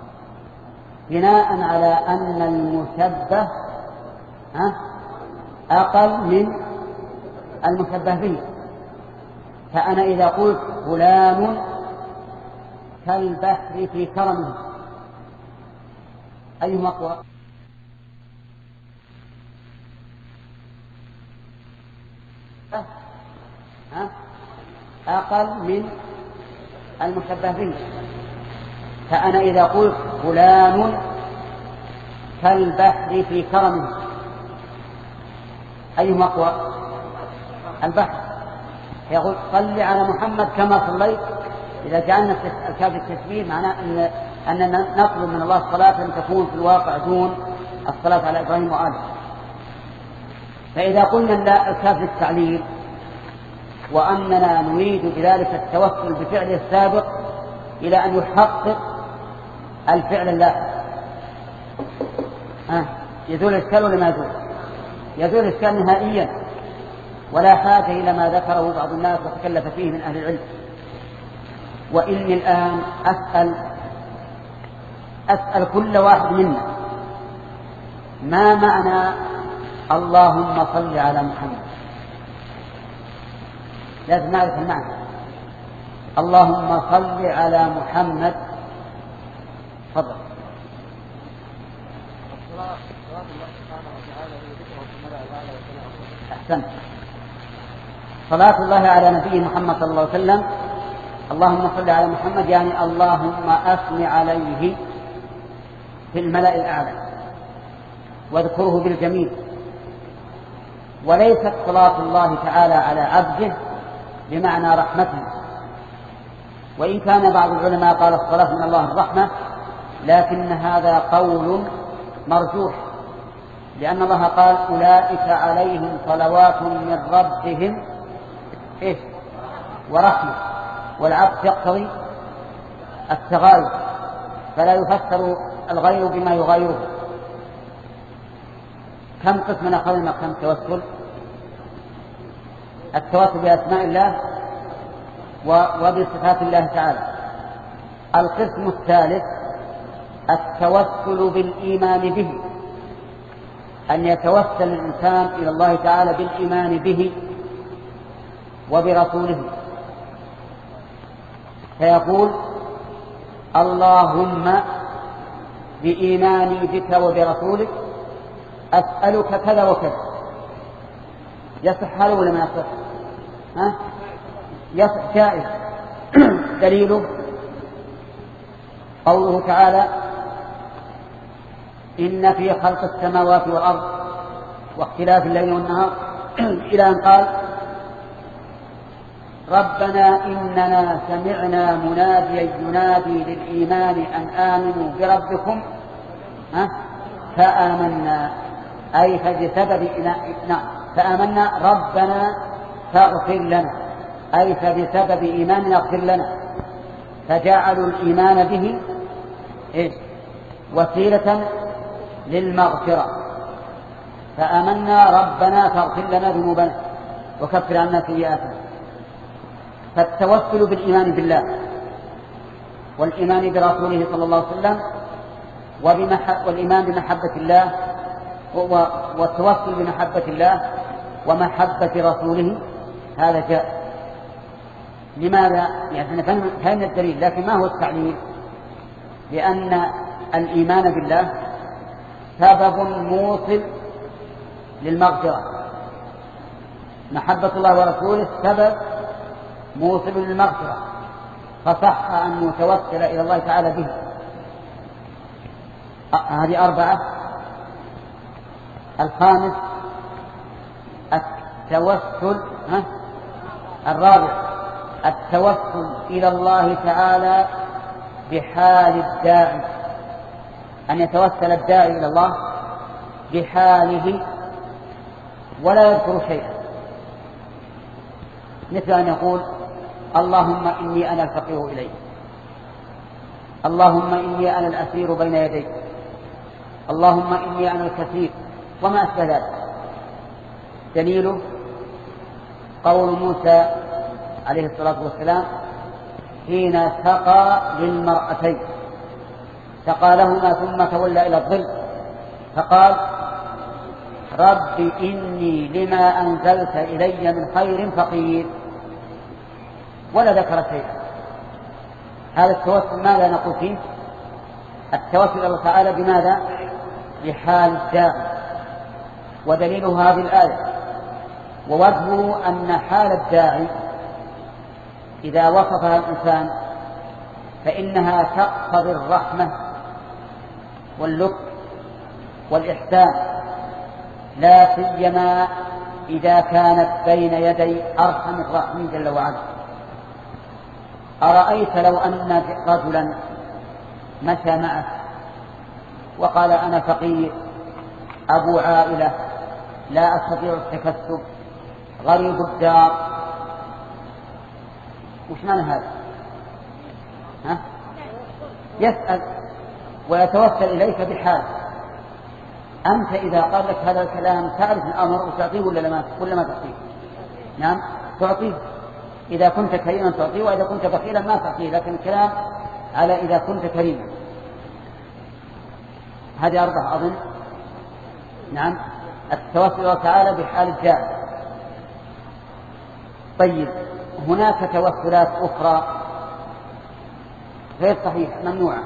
بناء على أن المشبه أقل من المشبه به. فأنا إذا قلت فلان كالبحر في كرمه أيهما أقوى؟ أقل من المشبه به. فأنا إذا قلت فلان كالبحر في كرمه أيهما أقوى؟ البحر. يقول صل على محمد كما صليت. إذا جعلنا الكاف التشبيه معناه أن أننا نطلب من الله الصلاة أن تكون في الواقع دون الصلاة على إبراهيم وآله. فإذا قلنا لا الكاف للتعليل وأننا نريد بذلك التوسل بفعل السابق إلى أن يحقق الفعل اللاحق، ها يزول الإشكال ولا ما يزول؟ يزول الإشكال نهائيا، ولا حاجة إلى ما ذكره بعض الناس وتكلف فيه من أهل العلم. وإني الآن أسأل أسأل كل واحد منا ما معنى اللهم صل على محمد؟ لازم نعرف المعنى. اللهم صل على محمد. تفضل. أحسنت. صلاة الله على نبي محمد صلى الله عليه وسلم. اللهم صل على محمد يعني اللهم أثني عليه في الملأ الأعلى واذكره بالجميل. وليست صلاة الله تعالى على عبده بمعنى رحمته، وإن كان بعض العلماء قال الصلاة من الله الرحمة، لكن هذا قول مرجوح، لأن الله قال أولئك عليهم صلوات من ربهم إيش ورحمة، والعطف يقتضي التغاير فلا يفسر الغير بما يغايره. كم قسم أخذنا كم توسل؟ التوسل بأسماء الله وبصفات الله تعالى. القسم الثالث التوسل بالإيمان به، أن يتوسل الإنسان إلى الله تعالى بالإيمان به وبرسوله، فيقول اللهم بإيماني بك وبرسولك أسألك كذا وكذا. يصح هذا ولا ما يصح؟ ها؟ يصح جائز. دليله قوله تعالى إن في خلق السماوات والأرض واختلاف الليل والنهار إلى أن قال ربنا إننا سمعنا مناديا ينادي للإيمان أن آمنوا بربكم ها؟ فآمنا، أي فبسبب نعم فآمنا ربنا فاغفر لنا، أي فبسبب إيماننا اغفر لنا، فجعلوا الإيمان به إيش وسيلة للمغفرة. فآمنا ربنا فاغفر لنا ذنوبنا وكفر عنا سيئاتنا. فالتوسل بالإيمان بالله والإيمان برسوله صلى الله عليه وسلم والإيمان بمحبة الله والتوسل بمحبة الله ومحبة رسوله هذا جاء. لماذا؟ يعني فهم الدليل، لكن ما هو التعليل؟ لأن الإيمان بالله سبب موصل للمغفرة، محبة الله ورسوله سبب موصل للمغفرة، فصح أن نتوسل إلى الله تعالى به. هذه أربعة. الخامس التوسل ها؟ الرابع التوسل إلى الله تعالى بحال الداعي، أن يتوسل الداعي إلى الله بحاله ولا يذكر شيئا، مثل أن يقول اللهم إني أنا الفقير إليك، اللهم إني أنا الأسير بين يديك، اللهم إني أنا الكثير، وما أشبه ذلك. دليله قول موسى عليه الصلاة والسلام حين سقى للمرأتين، سقى لهما ثم تولى إلى الظل فقال رب إني لما أنزلت إلي من خير فقير، ولا ذكر شيئا. هذا التوسل ماذا نقول فيه؟ التوسل الله تعالى بماذا؟ بحال الداعي، ودليل هذه الآية ووجهه أن حال الداعي إذا وصفها الإنسان فإنها تقتضي الرحمة واللطف والإحسان، لا سيما إذا كانت بين يدي أرحم الراحمين جل وعلا. أرأيت لو أن رجلا مشى معه وقال أنا فقير أبو عائلة لا أستطيع التكسب غريب الدار، وش معنى هذا؟ ها؟ يسأل ويتوسل إليك بحال. أنت إذا قال لك هذا الكلام تعرف الأمر وتعطيه ولا ما ولا ما تعطيه؟ نعم تعطيه. إذا كنت كريما تعطيه، وإذا كنت بخيلا ما تعطيه، لكن الكلام على إذا كنت كريما. هذه أربعة أظن. نعم التوسل الله تعالى بحال الداعي. طيب هناك توسلات أخرى غير صحيحة ممنوعة،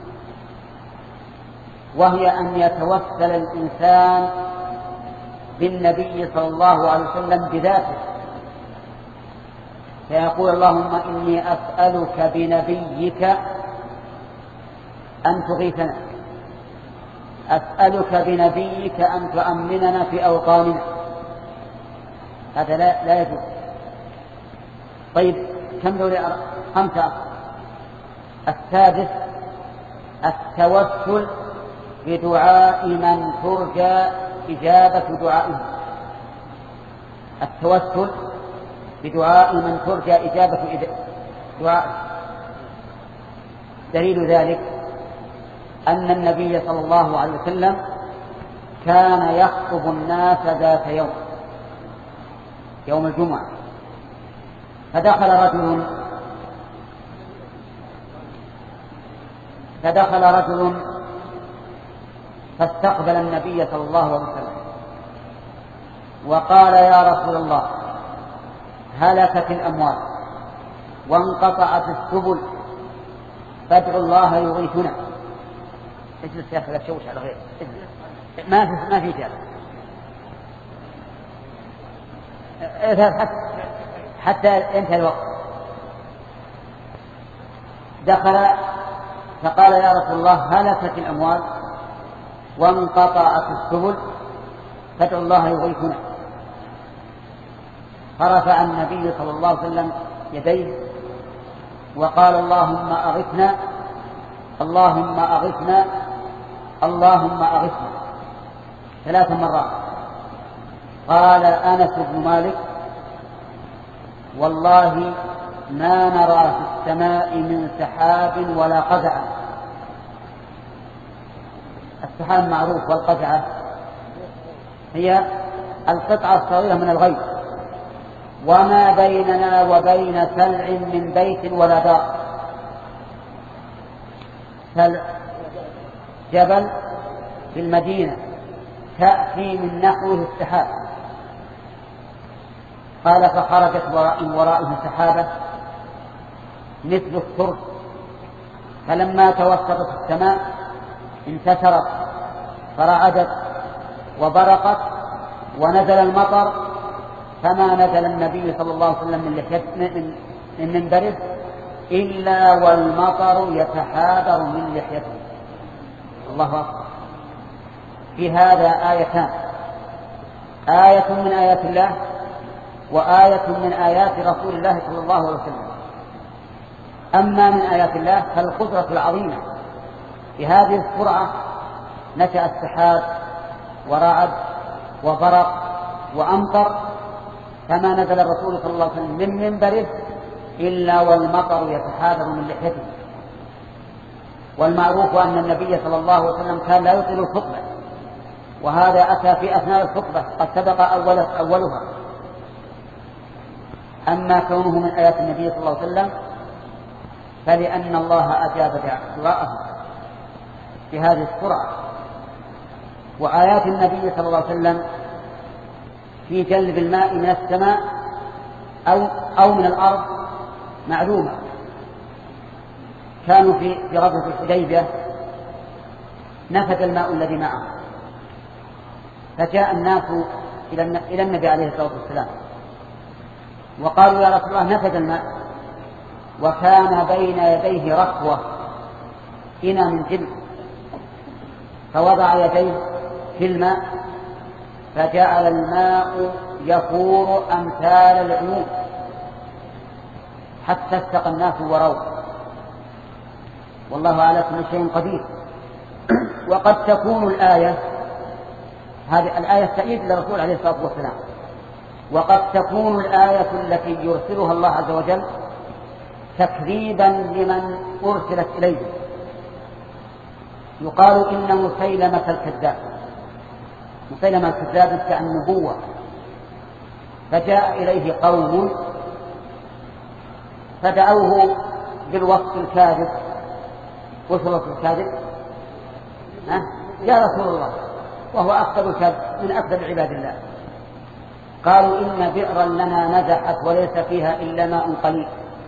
وهي أن يتوسل الإنسان بالنبي صلى الله عليه وسلم بذاته، فيقول اللهم إني أسألك بنبيك أن تغيثنا، أسألك بنبيك أن تؤمننا في أوطاننا. هذا لا, لا يجوز. طيب كم دولة؟ خمسة. السادس التوسل بدعاء من ترجى إجابة دعائه، التوسل بدعاء من ترجى إجابة دعائه. دليل ذلك أن النبي صلى الله عليه وسلم كان يخطب الناس ذات يوم يوم الجمعة، فدخل رجل فدخل رجل فاستقبل النبي صلى الله عليه وسلم وقال يا رسول الله هلكت الأموال وانقطعت السبل فادعوا الله يغيثنا. اجلس يا أخي لا تشوش على غير ما في ما في جال حتى, حتى انتهى الوقت. دخل فقال يا رسول الله هلكت الأموال وانقطعت السبل فادعوا الله يغيثنا. فرفع النبي صلى الله عليه وسلم يديه وقال اللهم أغثنا اللهم أغثنا اللهم أغثنا ثلاث مرات. قال أنس بن مالك والله ما نرى في السماء من سحاب ولا قزعة. السحاب معروف، والقزعة هي القطعة الصغيرة من الغيث، وما بيننا وبين سلع من بيت ولا دار. سلع جبل في المدينة تأتي من نحوه السحاب. قال فخرجت من ورائه سحابة مثل الترس، فلما توسطت السماء انتشرت فرعدت وبرقت ونزل المطر، فما نزل النبي صلى الله عليه وسلم من منبره إلا والمطر يتحاذر من لحيته. الله أكبر. في هذا آيتان، آية من آيات الله وآية من آيات رسول الله صلى الله عليه وسلم. أما من آيات الله فالقدرة العظيمة. في هذه السرعة نشأ السحاب ورعد وبرق وأمطر، فما نزل الرسول صلى الله عليه وسلم من منبره إلا والمطر يتحاذر من لحيته. والمعروف أن النبي صلى الله عليه وسلم كان لا يطيل الخطبة، وهذا أتى في أثناء الخطبة قد سبق أول أولها. أما كونه من آيات النبي صلى الله عليه وسلم فلأن الله أجاب دعاءه بهذه السرعة. وآيات النبي صلى الله عليه وسلم في جلب الماء من السماء أو, أو من الأرض معلومة. كانوا في غزوة الحديبية نفد الماء الذي معه، فجاء الناس إلى النبي عليه الصلاة والسلام وقالوا يا رسول الله نفد الماء، وكان بين يديه ركوة إناء من جلد، فوضع يديه في الماء فجعل الماء يفور أمثال العيون حتى استقى الناس ورووا. والله على كل شيء قدير. وقد تكون الآية هذه الآية تأييد للرسول عليه الصلاة والسلام، وقد تكون الآية التي يرسلها الله عز وجل تكذيبا لمن أرسلت إليه. يقال إن مسيلمة الكذاب، مسيلمة الكذاب ادعى النبوة، فجاء إليه قوم فدعوه بالوصف الكاذب. وش الوصف الكاذب؟ أه؟ يا رسول الله، وهو أكثر من أكثر عباد الله. قالوا إن بئرا لنا نزحت وليس فيها إلا ماء قليل،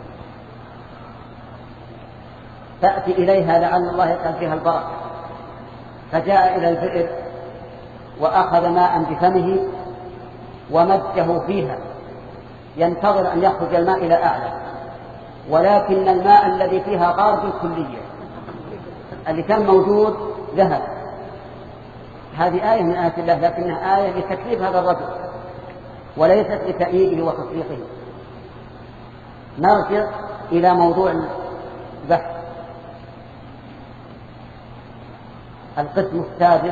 فأتي إليها لعل الله يجعل فيها البركة. فجاء إلى البئر وأخذ ماء بفمه ومده فيها ينتظر أن يخرج الماء إلى أعلى، ولكن الماء الذي فيها غار بالكلية، اللي كان موجود ذهب. هذه آية من آيات الله، لكنها آية لتكذيب هذا الرجل وليست لتأييده وتصديقه. نرجع إلى موضوع البحث. القسم السادس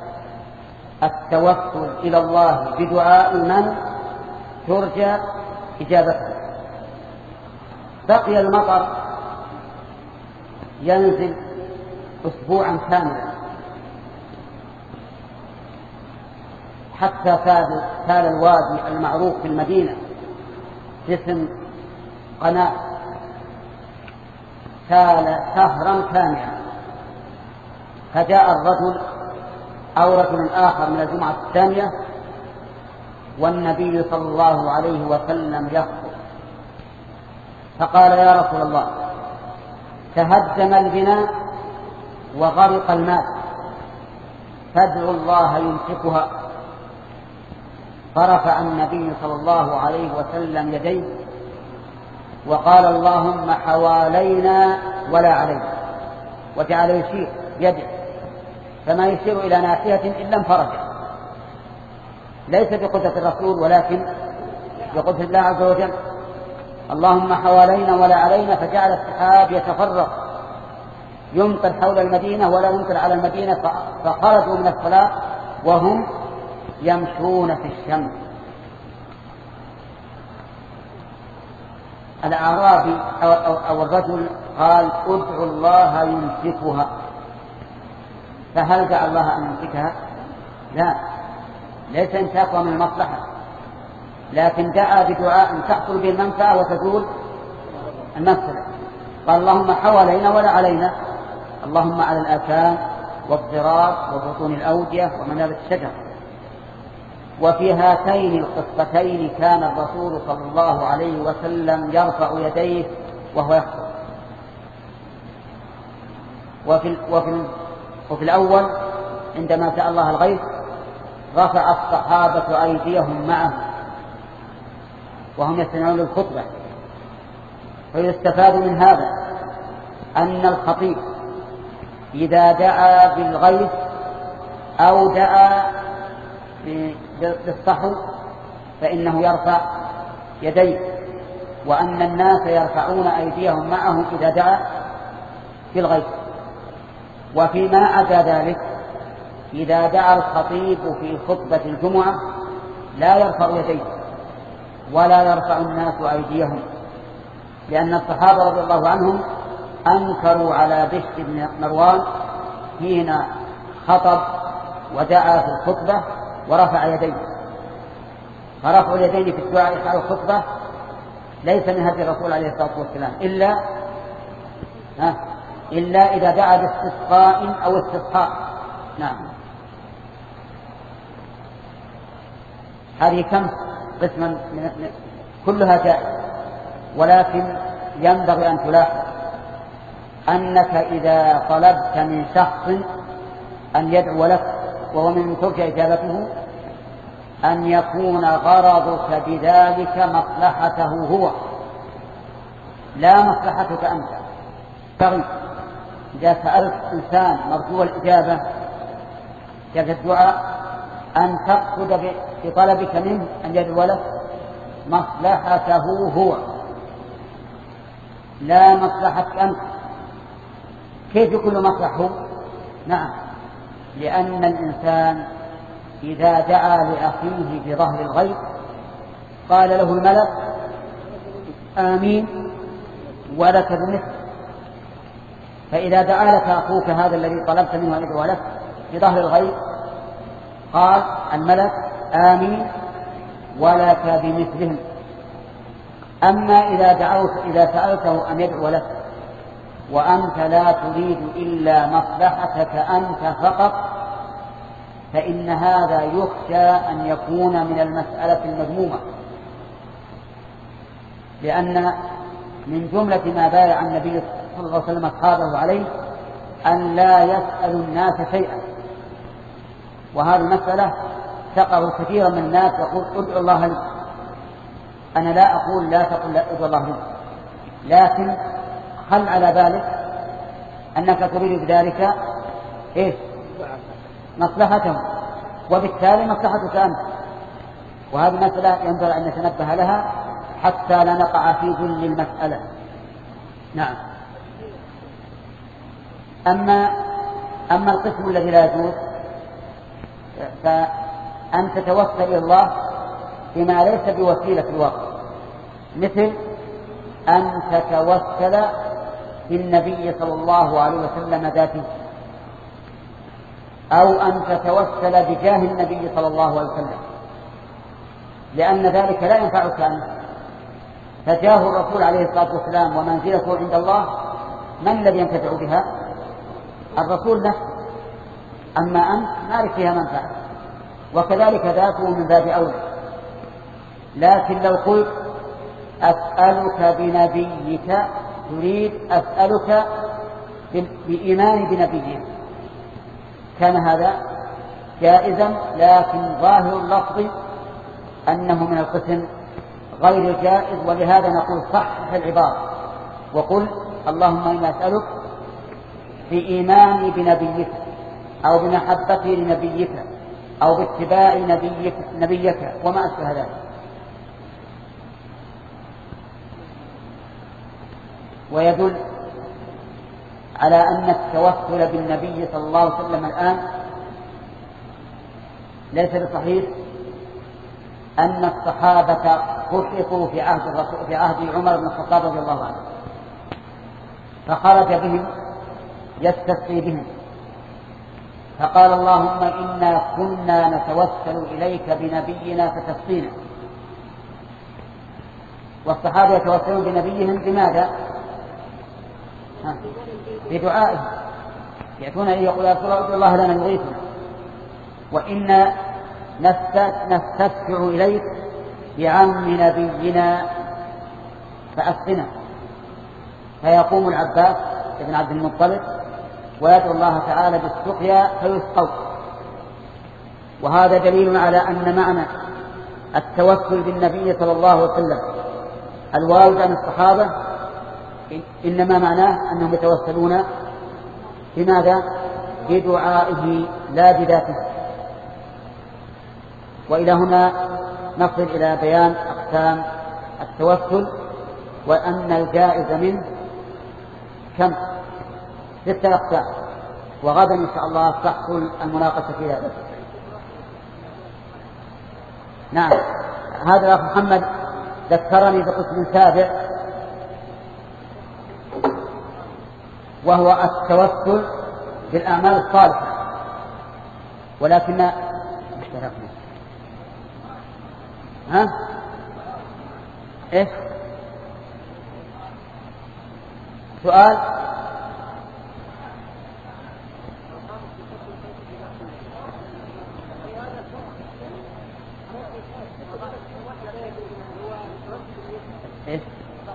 التوسل إلى الله بدعاء من ترجى إجابته. بقي المطر ينزل أسبوعا كاملا حتى سال الوادي المعروف في المدينة جسم قناة، سال شهرا كاملا. فجاء الرجل أو رجل آخر من الجمعة الثانية والنبي صلى الله عليه وسلم يخطب، فقال يا رسول الله تهدم البناء وغرق الماء فادعوا الله يمسكها. فرفع النبي صلى الله عليه وسلم يديه وقال اللهم حوالينا ولا علينا، وجعل يشير يده فما يشير إلى ناحية إلا انفرجت، ليس بقدرة الرسول ولكن بقدرة الله عز وجل. اللهم حوالينا ولا علينا، فجعل السحاب يتفرق يمطر حول المدينة ولا يمطر على المدينة، فخرجوا من الصلاة وهم يمشون في الشمس. الأعرابي أو, أو, أو الرجل قال ادعوا الله يمسكها، فهل دعا الله أن يمسكها؟ لا، ليس امساكها من المصلحة، لكن دعا بدعاء تحصل به المنفعة وتزول المفسدة. قال اللهم حوالينا ولا علينا، اللهم على الآكام والضراب وبطون الأودية ومنابت الشجر. وفي هاتين القصتين كان الرسول صلى الله عليه وسلم يرفع يديه وهو يخطب. وفي, وفي, وفي الأول عندما سأل الله الغيث رفع الصحابة أيديهم معه وهم يستمعون للخطبة. فيستفاد من هذا أن الخطيب إذا دعا بالغيث أو دعا بالصحو فإنه يرفع يديه، وأن الناس يرفعون أيديهم معه إذا دعا بالغيث. وفيما عدا ذلك إذا دعا الخطيب في خطبة الجمعة لا يرفع يديه ولا يرفع الناس أيديهم، لأن الصحابة رضي الله عنهم أنكروا على بشر بن مروان حين خطب ودعا في الخطبة ورفع يديه. فرفع اليدين في الدعاء على الخطبة ليس من هدي الرسول عليه الصلاة والسلام إلا ها إلا إذا دعا باستسقاء أو استصحاء. نعم. هذه كم قسما كلها جائزة، ولكن ينبغي أن تلاحظ أنك إذا طلبت من شخص أن يدعو لك وهو من ترجى إجابته أن يكون غرضك بذلك مصلحته هو لا مصلحتك أنت. طيب إذا سألت إنسان مرجو الإجابة جاز الدعاء أن تقصد بطلبك منه أن يدعو لك مصلحته هو لا مصلحتك أنت. كيف يكون مصلحه؟ نعم، لأن الإنسان إذا دعا لأخيه بظهر الغيب قال له الملك آمين ولك بمثل، فإذا دعا لك أخوك هذا الذي طلبت منه أن يدعو لك بظهر الغيب قال الملك آمين ولك بمثلهم. أما إذا دعوت إذا سألته أن يدعو لك وأنت لا تريد إلا مصلحتك أنت فقط فإن هذا يخشى أن يكون من المسألة المذمومة، لأن من جملة ما بايع النبي صلى الله عليه وسلم أصحابه عليه أن لا يسأل الناس شيئا، وهذه المسألة تقع كثيرا من الناس يقول ادعو الله لي. أنا لا أقول لا تقل لا ادعو الله لي، لكن خل على ذلك أنك تريد بذلك إيه؟ مصلحته، وبالتالي مصلحتك أنت، وهذه مسألة ينبغي أن نتنبه لها حتى لا نقع في ذل المسألة. نعم. أما أما القسم الذي لا يجوز فأن تتوسل إلى الله بما ليس بوسيلة في الواقع، مثل أن تتوسل بالنبي صلى الله عليه وسلم ذاته، أو أن تتوسل بجاه النبي صلى الله عليه وسلم، لأن ذلك لا ينفعك أنت، فجاه الرسول عليه الصلاة والسلام ومنزلته عند الله من الذي ينتفع بها؟ الرسول نفسه، أما أنت ما لك فيها منفعة، وكذلك ذاته من باب أولى. لكن لو قلت أسألك بنبيك تريد أسألك بإيمان بنبيك كان هذا جائزا، لكن ظاهر اللفظ أنه من القسم غير جائز، ولهذا نقول صحح العبارة وقل اللهم إنا أسألك بإيماني بنبيك أو بمحبتي لنبيك أو باتباع نبيك, نبيك وما أشبه ذلك. ويدل على أن التوسل بالنبي صلى الله عليه وسلم الآن ليس بصحيح أن الصحابة خطئوا في عهد الرسول في عهد عمر بن الخطاب رضي الله عنه، فخرج بهم يستسقي بهم فقال اللهم إنا كنا نتوسل إليك بنبينا فتسقينا. والصحابة يتوسلون بنبيهم بماذا؟ بدعائهم، يأتون إليه يقول يا رسول الله ادعو الله لنا يغيثنا، وإنا نستشفع إليك بعم نبينا فأسقنا. فيقوم العباس بن عبد المطلب ويدعو الله تعالى بالسقيا فيسقوا. وهذا دليل على أن معنى التوسل بالنبي صلى الله عليه وسلم الوارد عن الصحابة إنما معناه أنهم يتوسلون بماذا؟ بدعائه لا بذاته. وإلى هنا نصل إلى بيان أقسام التوسل، وأن الجائز منه كم؟ ستة أقسام، وغدا إن شاء الله تحصل المناقشة في ذلك. نعم. هذا الأخ محمد ذكرني بقسم سابع وهو التوسل بالأعمال الصالحة، ولكن اشتركنا ها إيش سؤال إيه؟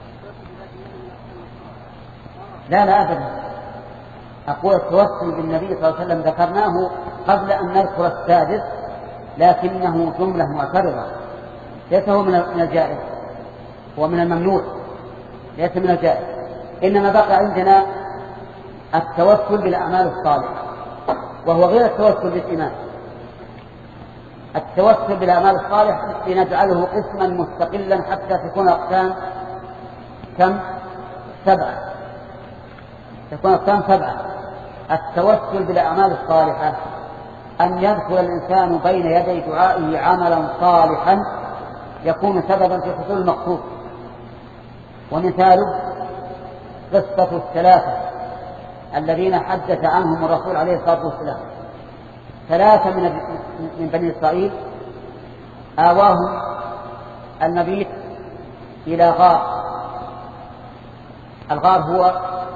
لا لا أبدا، أقول التوسل بالنبي صلى الله عليه وسلم ذكرناه قبل أن نذكر السادس، لكنه جملة معترضة، ليس هو من الجائز، هو من الممنوع، ليس من الجائز. إنما بقى عندنا التوسل بالأعمال الصالحة، وهو غير التوسل بالإيمان. التوسل بالأعمال الصالحة لنجعله قسما مستقلا حتى تكون أقسام كم؟ سبعة، تكون أقسام سبعة. التوسل بالأعمال الصالحة أن يذكر الإنسان بين يدي دعائه عملا صالحا يكون سببا في حصول المقصود. ومثاله قصة الثلاثة الذين حدث عنهم الرسول عليه الصلاة والسلام، ثلاثة من من بني إسرائيل آواهم المبيت إلى غار. الغار هو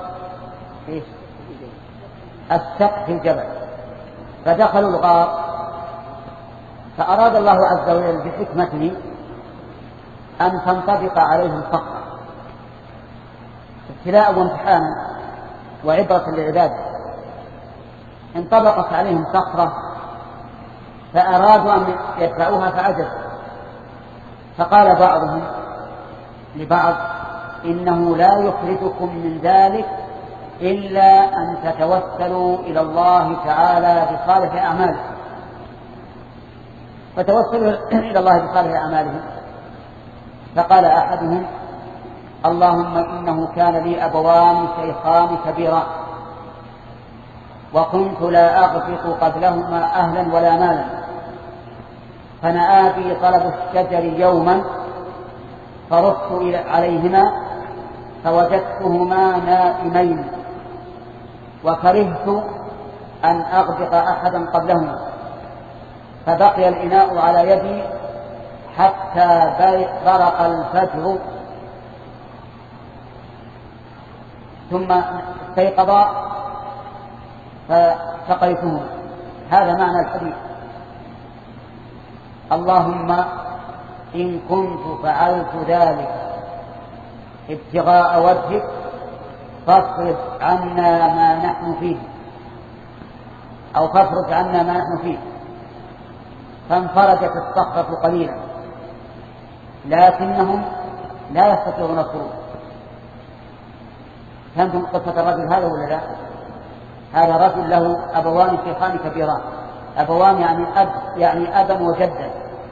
السقف في الجبل، فدخلوا الغار، فأراد الله عز وجل بحكمته أن تنطبق عليهم صخرة ابتلاء وامتحانا وعبرة للعباد. انطبقت عليهم صخرة فأرادوا أن يدفعوها فعجزوا، فقال بعضهم لبعض إنه لا يخرجكم من ذلك إلا أن تتوسلوا إلى الله تعالى بصالح أعمالكم. فتوسلوا إلى الله بصالح أعمالهم. فقال أحدهم اللهم إنه كان لي أبوان شيخان كبيران وكنت لا أغفق قبلهما أهلا ولا مالا، فنأى بي طلب الشجر يوما فرحت عليهما فوجدتهما نائمين وكرهت أن أغبق أحدا قبلهما، فبقي الإناء على يدي حتى برق الفجر ثم استيقظا فسقيتهما. هذا معنى الحديث. اللهم إن كنت فعلت ذلك ابتغاء وجهك فاصرف عنا ما نحن فيه، أو فاصرف عنا ما نحن فيه. فانفرجت الصخرة قليلا لكنهم لا يستطيعون الخروج. فهمتم قصة الرجل هذا ولا لا؟ هذا رجل له أبوان شيخان كبيران. أبوان يعني أب يعني أبا وجدا،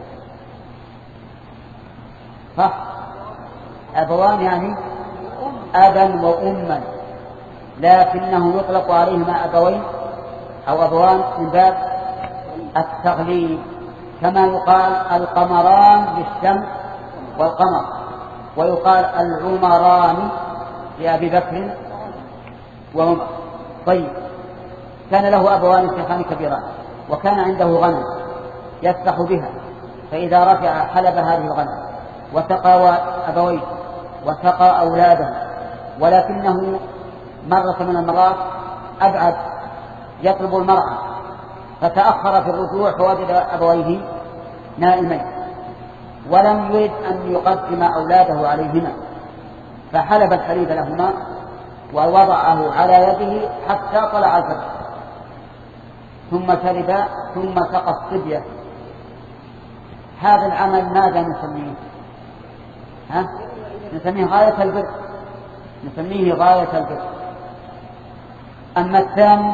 صح؟ أبوان يعني أبا وأما، لكنه يطلق عليهما أبوين أو أبوان من باب التغليب، كما يقال القمران للشمس والقمر، ويقال العمران لأبي بكر وعمر. طيب، كان له أبوان شيخان كبيران وكان عنده غنم يسبح بها، فإذا رجع حلب هذه الغنم وسقى أبويه وسقى أولاده، ولكنه مرة من المرات أبعد يطلب المرأة فتأخر في الرجوع فوجد أبويه نائمين ولم يرد أن يقدم أولاده عليهما، فحلب الحليب لهما ووضعه على يده حتى طلع الفجر، ثم شرب ثم سقى الصبية. هذا العمل ماذا نسميه؟ ها؟ نسميه غاية البر، نسميه غاية البر. أما الثاني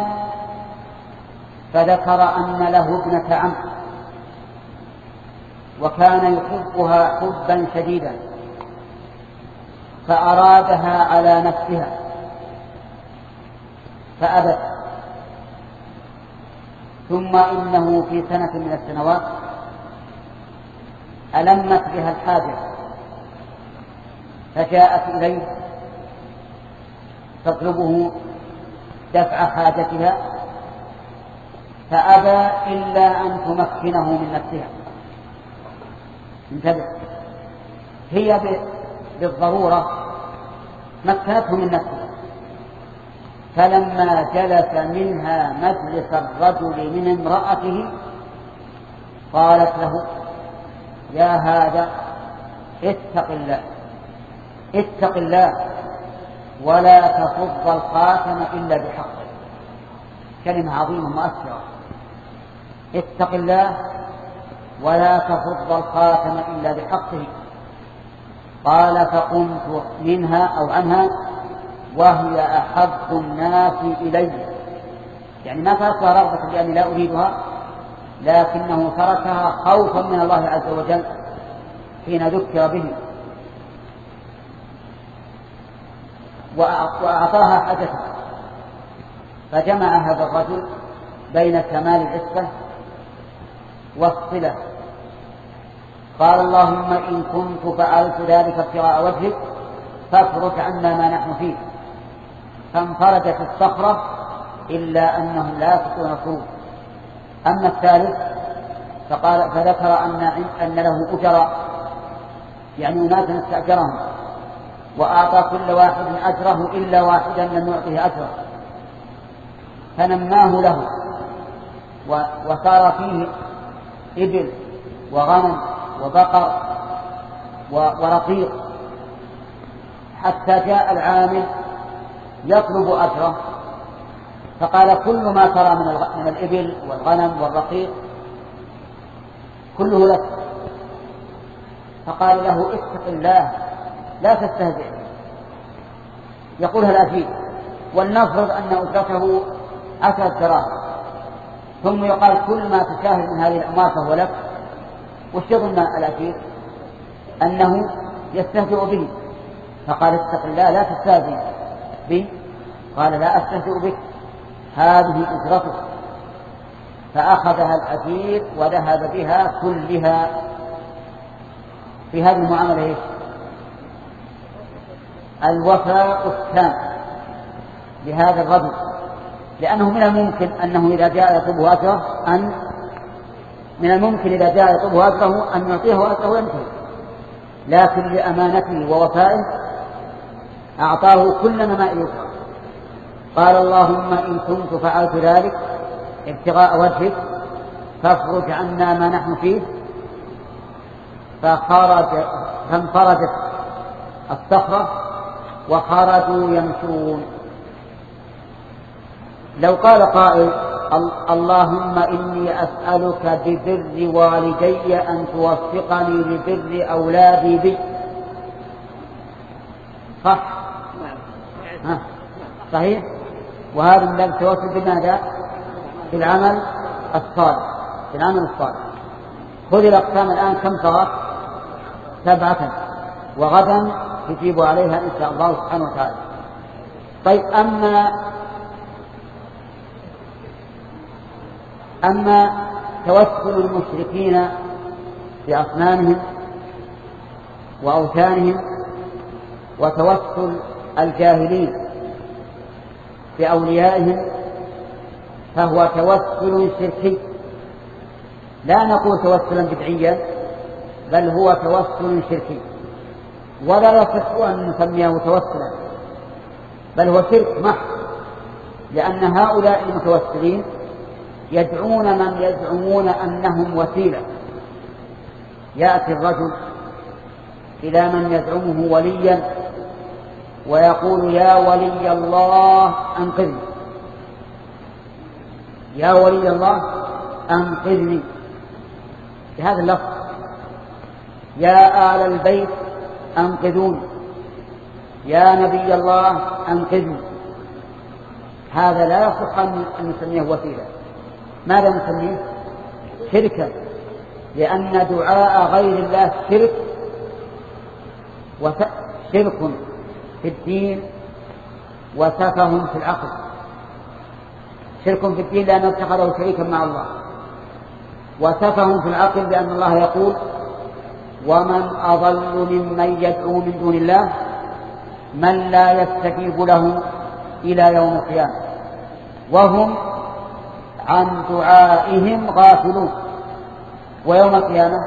فذكر أن له ابنة عم وكان يحبها حبا شديدا فأرادها على نفسها فأبت، ثم إنه في سنة من السنوات ألمت بها الحاجة فجاءت إليه تطلبه دفع حاجتها فأبى إلا أن تمكنه من نفسها. انتبه، هي بالضرورة مكنته من نفسها، فلما جلس منها مجلس الرجل من امرأته قالت له يا هذا اتق الله اتق الله ولا تفض الخاتم إلا بحقه. كلمة عظيمة مؤثرة. اتق الله ولا تفض الخاتم إلا بحقه. قال فقمت منها أو عنها وهي أحب الناس إلي، يعني ما تركها رغبة لأني لا أريدها، لكنه تركها خوفا من الله عز وجل حين ذكر به، وأعطاها حاجته. فجمع هذا الرجل بين كمال العفة والصلة. قال اللهم إن كنت فعلت ذلك ابتغاء وجهك فافرج عنا ما نحن فيه. فانفرجت الصخرة إلا أنهم لا يستطيعون الخروج. أما الثالث فقال فذكر أن أن له أجراء، يعني أناسا استأجرهم وأعطى كل واحد أجره إلا واحدا لم يعطه أجره، فنماه له وصار فيه إبل وغنم وبقر ورقيق، حتى جاء العامل يطلب أجره، فقال كل ما ترى من الإبل والغنم والرقيق كله لك. فقال له اتق الله لا تستهزئ. يقولها الأجير، ولنفرض أن أجرته عشرة دراهم، ثم يقال كل ما تشاهد من هذه الأموال فهو لك. وش يظن الأجير؟ أنه يستهزئ به. فقال اتق الله لا تستهزئ بي. قال لا أستهزئ بك، هذه أجرتك. فأخذها الأجير وذهب بها كلها. في هذه المعاملة إيش؟ الوفاء التام لهذا الرجل، لأنه من الممكن أنه إذا جاء يطلبه أجره أن من الممكن إذا جاء يطلبه أجره أن يعطيه أجره وينتهي، لكن لأمانته ووفائه أعطاه كل ما يكره. قال اللهم إن كنت فعلت ذلك ابتغاء وجهك فافرج عنا ما نحن فيه. فخرج فانفرجت الصخرة وخرجوا يمشون. لو قال قائل اللهم إني أسألك ببر والدي أن توفقني لبر أولادي بي، صح؟ ها. صحيح. وهذا من باب التوسل بماذا؟ في العمل الصالح. في العمل الصالح. خذ الأقسام الآن كم صارت؟ سبعة، وغدا تجيب عليها إن شاء الله سبحانه وتعالى. طيب أما أما توسل المشركين بأصنامهم وأوثانهم، وتوسل الجاهلين بأوليائهم، فهو توسل شركي. لا نقول توسلا بدعيا، بل هو توسل شركي، ولا يصح أن نسميه توسلا، بل هو شرك محض، لأن هؤلاء المتوسلين يدعون من يزعمون أنهم وسيلة. يأتي الرجل إلى من يزعمه وليا ويقول يا ولي الله أنقذني، يا ولي الله أنقذني، بهذا اللفظ، يا آل البيت أنقذوني، يا نبي الله أنقذني. هذا لا يصح أن نسميه وسيلة. ماذا نسميه؟ شركا، لأن دعاء غير الله شرك، وشرك في الدين وسفه في العقل. شرك في الدين لأنه اتخذه شريكا مع الله، وسفه في العقل لأن الله يقول ومن أضل ممن يدعو من دون الله من لا يستجيب له إلى يوم القيامة وهم عن دعائهم غافلون، ويوم القيامة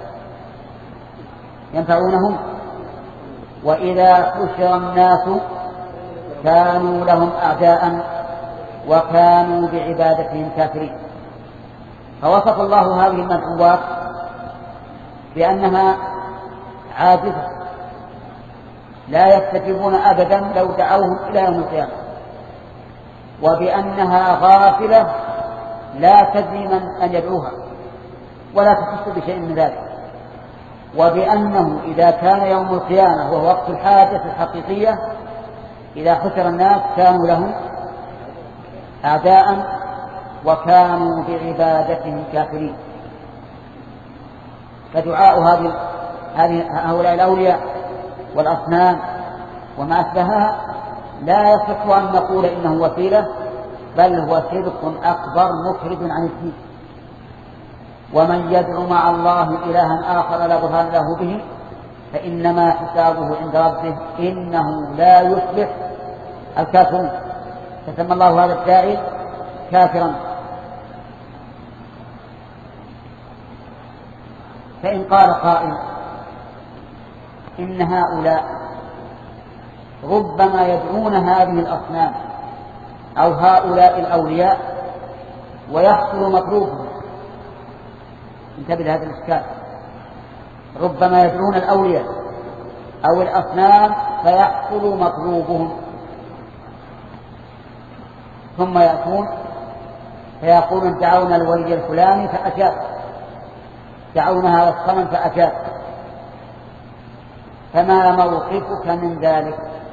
ينفعونهم. وإذا حشر الناس كانوا لهم أعداء وكانوا بعبادتهم كافرين. فوصف الله هذه المدعوات بأنها عاجزة لا يستجيبون أبدا لو دعوهم إلى يوم القيامة، وبأنها غافلة لا تدري من أن يدعوها ولا تحس بشيء من ذلك، وبأنه إذا كان يوم القيامة وهو وقت الحاجة الحقيقية إذا حشر الناس كانوا لهم أعداء وكانوا بعبادتهم كافرين. فدعاء هذه هؤلاء الأولياء والأصنام وما أشبهها لا يصح أن نقول إنه وسيلة، بل هو شرك أكبر مخرج عن الدين. ومن يدعو مع الله إلها آخر لا برهان له به فإنما حسابه عند ربه إنه لا يفلح الكافرون. فسمى الله هذا الداعي كافرا. فإن قال قائل إن هؤلاء ربما يدعون هذه الأصنام أو هؤلاء الأولياء ويحصل مطلوبهم، انتبه لهذا الإشكال، ربما يدعون الأولياء أو الأصنام فيحصل مطلوبهم، ثم يأتون فيقولون دعونا الولي الفلاني فأجاب، دعونا هذا الصنم فأجاب. فما موقفك من ذلك؟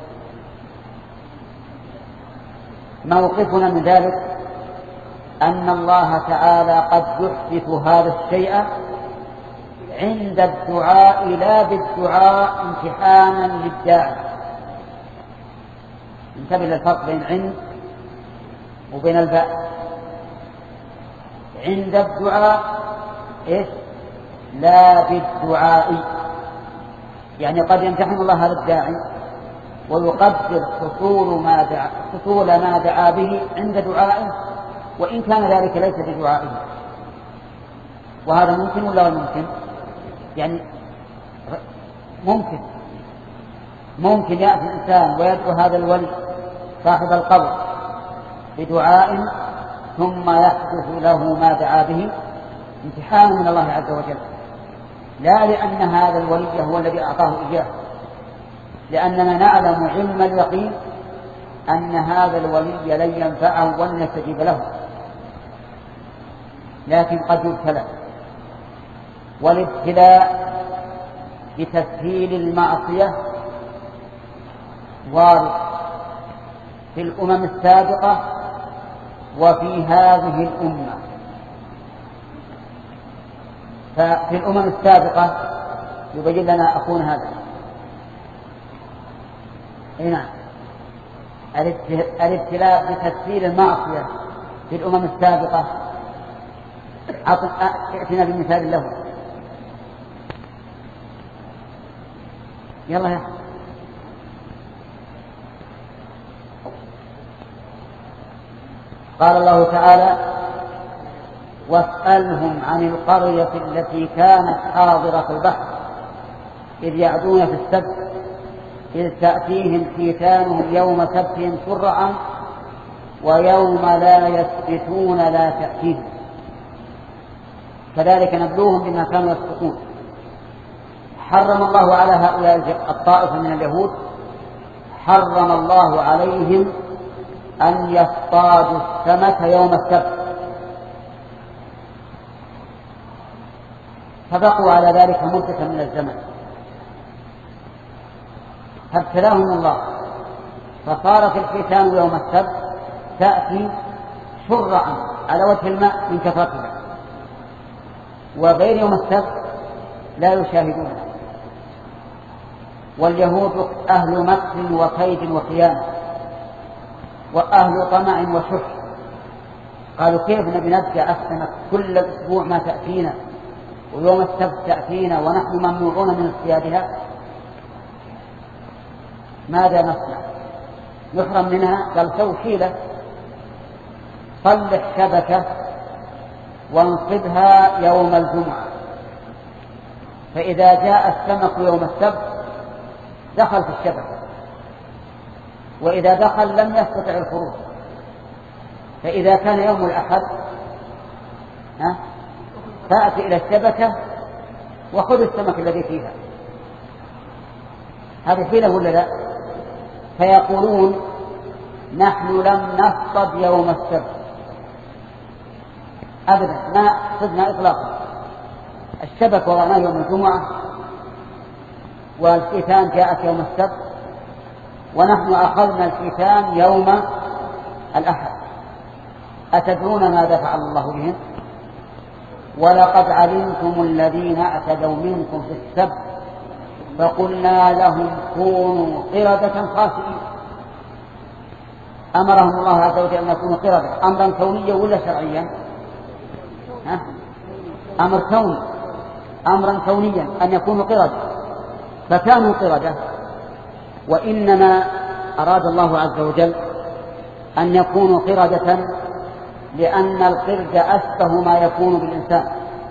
موقفنا من ذلك أن الله تعالى قد يحدث هذا الشيء عند الدعاء لا بالدعاء امتحانا للداعي. انتبه للفرق بين عند وبين الباء. عند الدعاء إيش؟ لا بالدعاء، يعني قد يمتحن الله هذا الداعي ويقدر حصول ما دعا حصول ما دعا به عند دعائه وإن كان ذلك ليس بدعائه. وهذا ممكن ولا ممكن؟ يعني ممكن ممكن يأتي الإنسان ويدعو هذا الولي صاحب القبر بدعاء ثم يحدث له ما دعا به امتحان من الله عز وجل، لا لأن هذا الولي هو الذي أعطاه إياه، لأننا نعلم علم اليقين أن هذا الولي لن ينفعه ولن يستجيب له، لكن قد يبتلى. والابتلاء بتسهيل المعصية وارد في الأمم السابقة وفي هذه الأمة. ففي الأمم السابقة يبين لنا أخونا هذا هنا الابتلاء بتسهيل المعصية في الأمم السابقة. ائتنا بمثال له. يلا يا قال الله تعالى واسألهم عن القرية التي كانت حاضرة البحر إذ يعدون في السبت إذ تأتيهم حيتانهم يوم سبتهم شرعا ويوم لا يسبتون لا تأتيهم كذلك نبلوهم بما كانوا يسبقون. حرم الله على هؤلاء الطائفة من اليهود، حرم الله عليهم أن يصطادوا السمك يوم السبت، فبقوا على ذلك مدة من الزمن، فابتلاهم الله فصارت الحيتان يوم السبت تأتي شرعا على وجه الماء من كثرتها، وغير يوم السبت لا يشاهدونها. واليهود أهل مكر وكيد وخيانة وأهل طمع وشح، قالوا كيف نبي نبدأ السمك كل أسبوع ما تأتينا ويوم السبت تأتينا ونحن ممنوعون من اصطيادها، ماذا نصنع؟ نحرم منها؟ قال سووا حيلة، صلح شبكة وانصبها يوم الجمعة، فإذا جاء السمك يوم السبت دخل في الشبكة، وإذا دخل لم يستطع الخروج، فإذا كان يوم الأحد تأتي إلى الشبكة وخذ السمك الذي فيها. هذه حيلة ولا لا؟ فيقولون نحن لم نصطد يوم السبت أبدا، ما صدنا إطلاقا. الشبك وضعناه يوم الجمعة والحيتان جاءت يوم السبت، ونحن أخذنا الحيتان يوم الأحد. أتدرون ماذا فعل الله بهم؟ ولقد علمتم الذين اعتدوا منكم في السبت فقلنا لهم كونوا قردة خاسئين. أمرهم الله عز وجل أن يكونوا قردة، أمرا كونيا ولا شرعيا؟ ها؟ أمر كوني، أمرا كونيا أن يكونوا قردة، فكانوا قردة. وإنما أراد الله عز وجل أن يكونوا قردة لأن القرد أشبه ما يكون بالإنسان،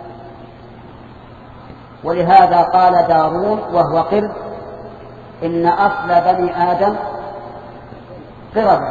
ولهذا قال دارون وهو قرد إن أصل بني آدم قردة،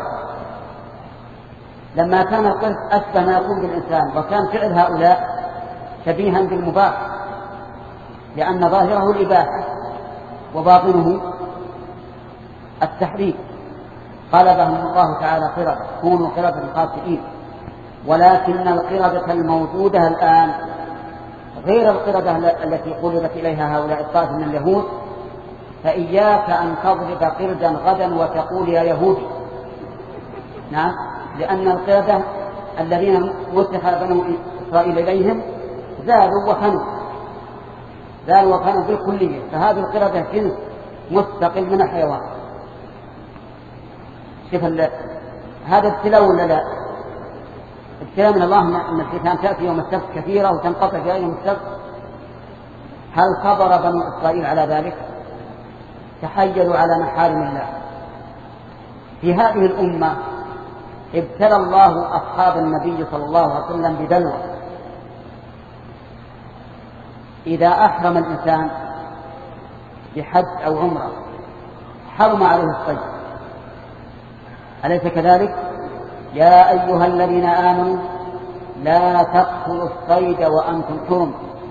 لما كان القرد أشبه ما يكون بالإنسان، وكان فعل هؤلاء شبيها بالمباح لأن ظاهره الإباحة وباطنه التحريم. قلبهم الله تعالى قردة، كونوا قردة خاسئين. ولكن القردة الموجودة الآن غير القردة التي قلبت إليها هؤلاء الطائف من اليهود، فإياك أن تضرب قردا غدا وتقول يا يهودي. نعم، لأن القردة الذين مسح بنو إسرائيل إليهم زالوا وفنوا زالوا وفنوا بالكلية، فهذه القردة جنس مستقل من الحيوان. شوف هذا ابتلاء ولا لا؟ ابتلاء من الله أن الحيتان تأتي يوم السبت كثيرة وتنقطع في يوم السبت. هل صبر بنو إسرائيل على ذلك؟ تحيلوا على محارم الله. في هذه الأمة ابتلى الله أصحاب النبي صلى الله عليه وسلم ببلوى. إذا أحرم الإنسان بحج أو عمرة حرم عليه الصيد، أليس كذلك؟ يا أيها الذين آمنوا لا تقتلوا الصيد وأنتم حرم.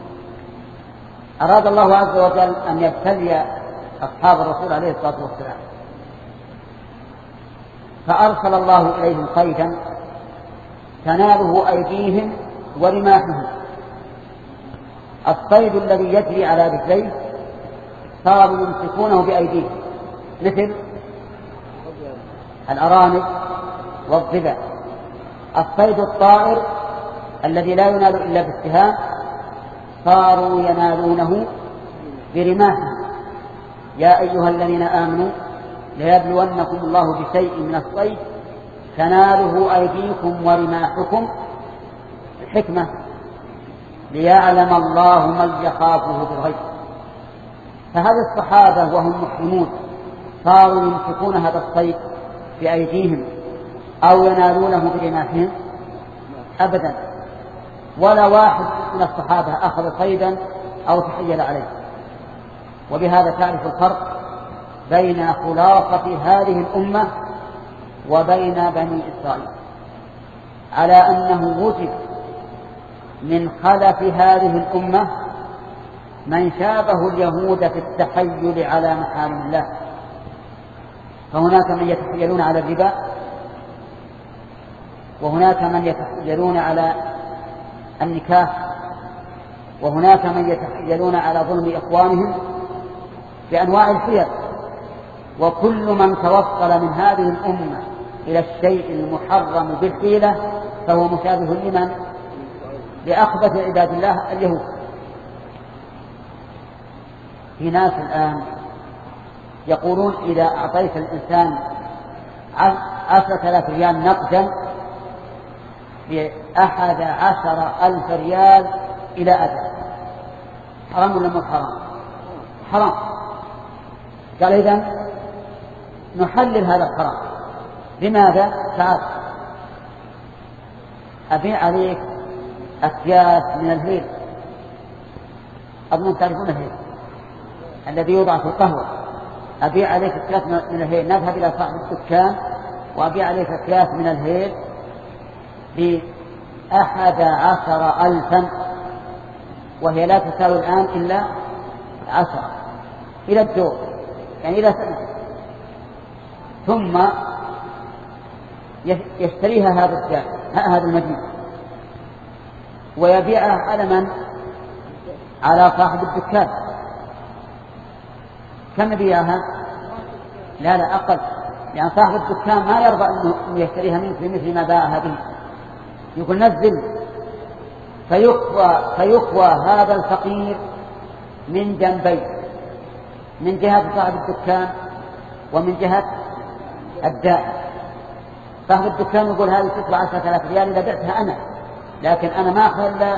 أراد الله عز وجل أن يبتلي أصحاب الرسول عليه الصلاة والسلام، فأرسل الله إليهم صيدا تناله أيديهم ورماحهم. الصيد الذي يجري على رجليه صاروا يمسكونه بأيديهم مثل الأرانب والضبع. الصيد الطائر الذي لا ينال إلا بالسهام صاروا ينالونه برماحهم. يا أيها الذين آمنوا ليبلونكم الله بشيء من الصيد تناله أيديكم ورماحكم، الحكمة ليعلم الله من يخافه بالغيب. فهذا الصحابة وهم محرمون صاروا يمسكون هذا الصيد بأيديهم أو ينالونه برماحهم أبدا، ولا واحد من الصحابة أخذ صيدا أو تحيل عليه. وبهذا تعرف الفرق بين خلاصة هذه الأمة وبين بني إسرائيل، على أنه وجد من خلف هذه الأمة من شابه اليهود في التحيل على محارم الله. فهناك من يتحيلون على الربا، وهناك من يتحيلون على النكاح، وهناك من يتحيلون على ظلم إخوانهم بأنواع الحيل. وكل من توصل من هذه الأمة إلى الشيء المحرم بالحيلة فهو مشابه لمن؟ لأخبث عباد الله اليهود. في ناس الآن يقولون إذا أعطيت الإنسان عشرة آلاف ريال نقدا بأحد عشر ألف ريال إلى أجل، حرام ولا مو حرام؟ حرام. قال إذن نحلل هذا الحرام. لماذا؟ تعال أبيع عليك أكياس من الهيل، أظن تعرفون الهيل الذي يوضع في القهوة. أبيع عليك أكياس من الهيل، نذهب إلى صاحب الدكان وأبيع عليك أكياس من الهيل بأحد عشر ألفا. وهي لا تساوي الآن إلا عشرة إلى الدور، يعني إلى سنة، ثم يشتريها هذا الدائن هذا المدين ويبيعها على من؟ على صاحب الدكان. كم يبيعها؟ لا لا أقل، يعني صاحب الدكان ما يرضى أنه يشتريها منك بمثل ما باعها به، يقول نزل، فيقوى, فيقوى هذا الفقير من جنبين، من جهة صاحب الدكان ومن جهة الدائن. صاحب الدكان يقول هذه تسوى عشرة آلاف ريال إذا بعتها أنا، لكن أنا ما أخذ إلا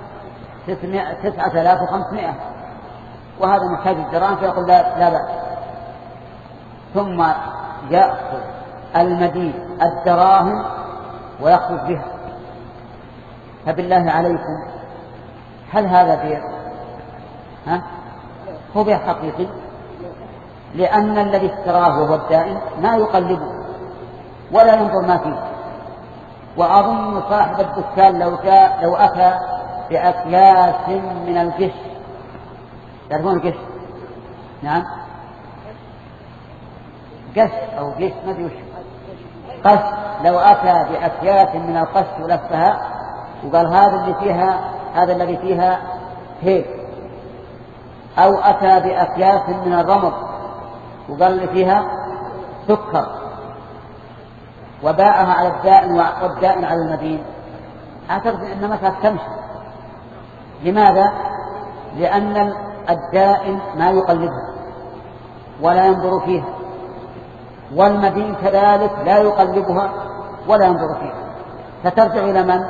تسعة آلاف وخمسمائة، وهذا محتاج الدراهم، فيقول لا لا بأس. ثم يأخذ المدين الدراهم ويأخذ بها. فبالله عليكم هل هذا بيع؟ ها؟ هو بيع حقيقي، لأن الذي اشتراه وهو الدائن ما يقلبه ولا ينظر ما فيه. وأظن صاحب الدكان لو جاء لو أتى بأكياس من القش، تعرفون القش؟ نعم، قش أو قش ما أدري وش، قش. لو أتى بأكياس من القش ولفها وقال هذا اللي فيها هذا الذي فيها هيك، أو أتى بأكياس من الرمل وقال اللي فيها سكر، وباعها على الدائن والدائن على المدين، أعتقد أن مسألة تمشي. لماذا؟ لأن الدائن ما يقلبها ولا ينظر فيها، والمدين كذلك لا يقلبها ولا ينظر فيها، فترجع إلى من؟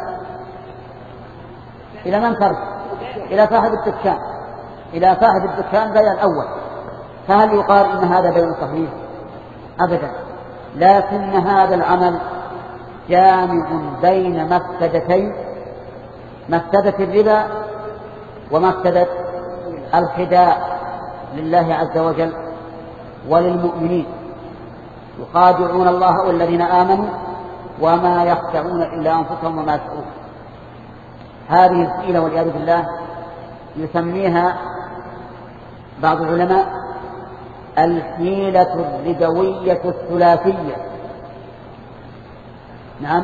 إلى من ترجع؟ إلى صاحب الدكان، إلى صاحب الدكان بيع الأول. فهل يقال إن هذا بيع صحيح؟ أبدا، لكن هذا العمل جامع بين مفسدتين، مفسدة الربا ومفسدة الخداع لله عز وجل وللمؤمنين. يخادعون الله والذين آمنوا وما يخدعون إلا أنفسهم وما يشعرون. هذه الحيلة والعياذ بالله يسميها بعض العلماء الحيلة الربوية الثلاثية. نعم،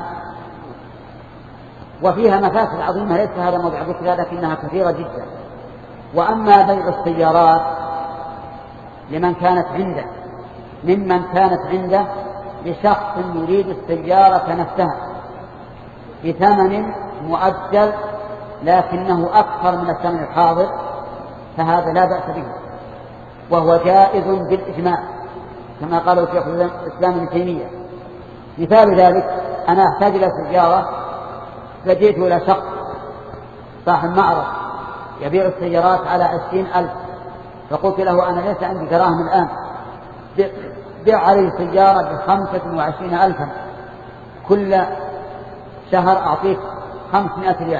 وفيها مفاسد عظيمة، ليس هذا موضع ذكرها لكنها كثيرة جدا. وأما بيع السيارات لمن كانت عنده ممن كانت عنده لشخص يريد السيارة نفسها بثمن مؤجل لكنه أكثر من الثمن الحاضر، فهذا لا بأس به، وهو جائز بالإجماع كما قال شيخ الإسلام ابن تيمية. مثال ذلك أنا أحتاج إلى سيارة، فجئت إلى شخص صاحب معرض يبيع السيارات على عشرين ألف، فقلت له أنا ليس عندي دراهم الآن، بيع عليه سيارة بخمسة وعشرين ألفا، كل شهر أعطيك خمسمائة ريال.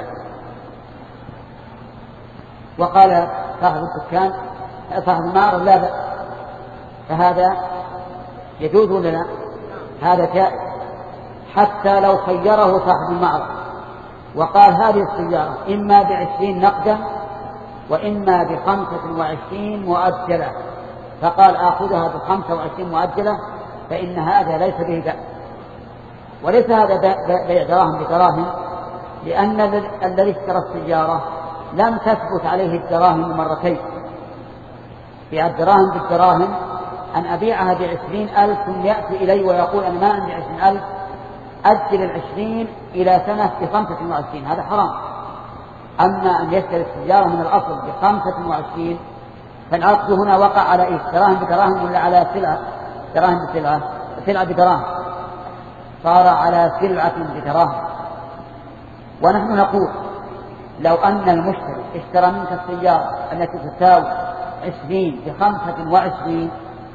وقال صاحب الدكان صاحب المعرض لا بأس، فهذا يجوز ولا لا؟ هذا جائز، حتى لو خيره صاحب المعرض وقال هذه السيارة إما بعشرين نقدا وإما بخمسة وعشرين مؤجلة، فقال آخذها بخمسة وعشرين مؤجلة، فإن هذا ليس به بأس. وليس هذا بيع دراهم بدراهم، لأن الذي اشترى السيارة لم تثبت عليه الدراهم مرتين. في الدراهم بالدراهم أن أبيعها بعشرين ألف ثم يأتي إلي ويقول أنا ما عندي عشرين ألف، أجل العشرين إلى سنة بخمسة وعشرين، هذا حرام. أما أن يشتري السيارة من الأصل بخمسة وعشرين، فالعقد هنا وقع على إيه؟ دراهم بدراهم ولا على سلعة؟ دراهم بسلعة، سلعة بدراهم، صار على سلعة بدراهم. ونحن نقول لو أن المشتري اشترى منك السيارة التي تساوي عشرين بخمسة وعشرين،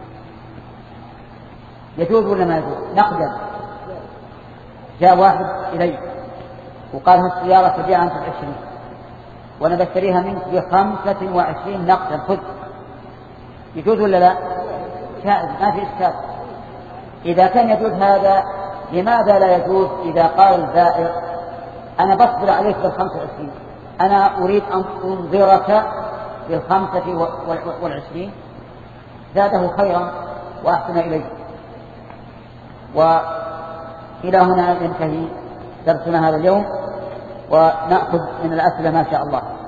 يجوز ولا ما يجوز؟ نقدا. جاء واحد إلي وقال هالسيارة تبيعها أنت بعشرين وأنا بشتريها منك بخمسة وعشرين نقدا، خذ. يجوز ولا لا؟ جائز، ما في إشكال. إذا كان يجوز هذا، لماذا لا يجوز إذا قال البائع أنا بصبر عليك بالخمسة وعشرين، أنا أريد أن أنظرك بالخمسة والعشرين، زاده خيرا وأحسن إليه. وإلى هنا ينتهي درسنا هذا اليوم، ونأخذ من الأسئلة ما شاء الله.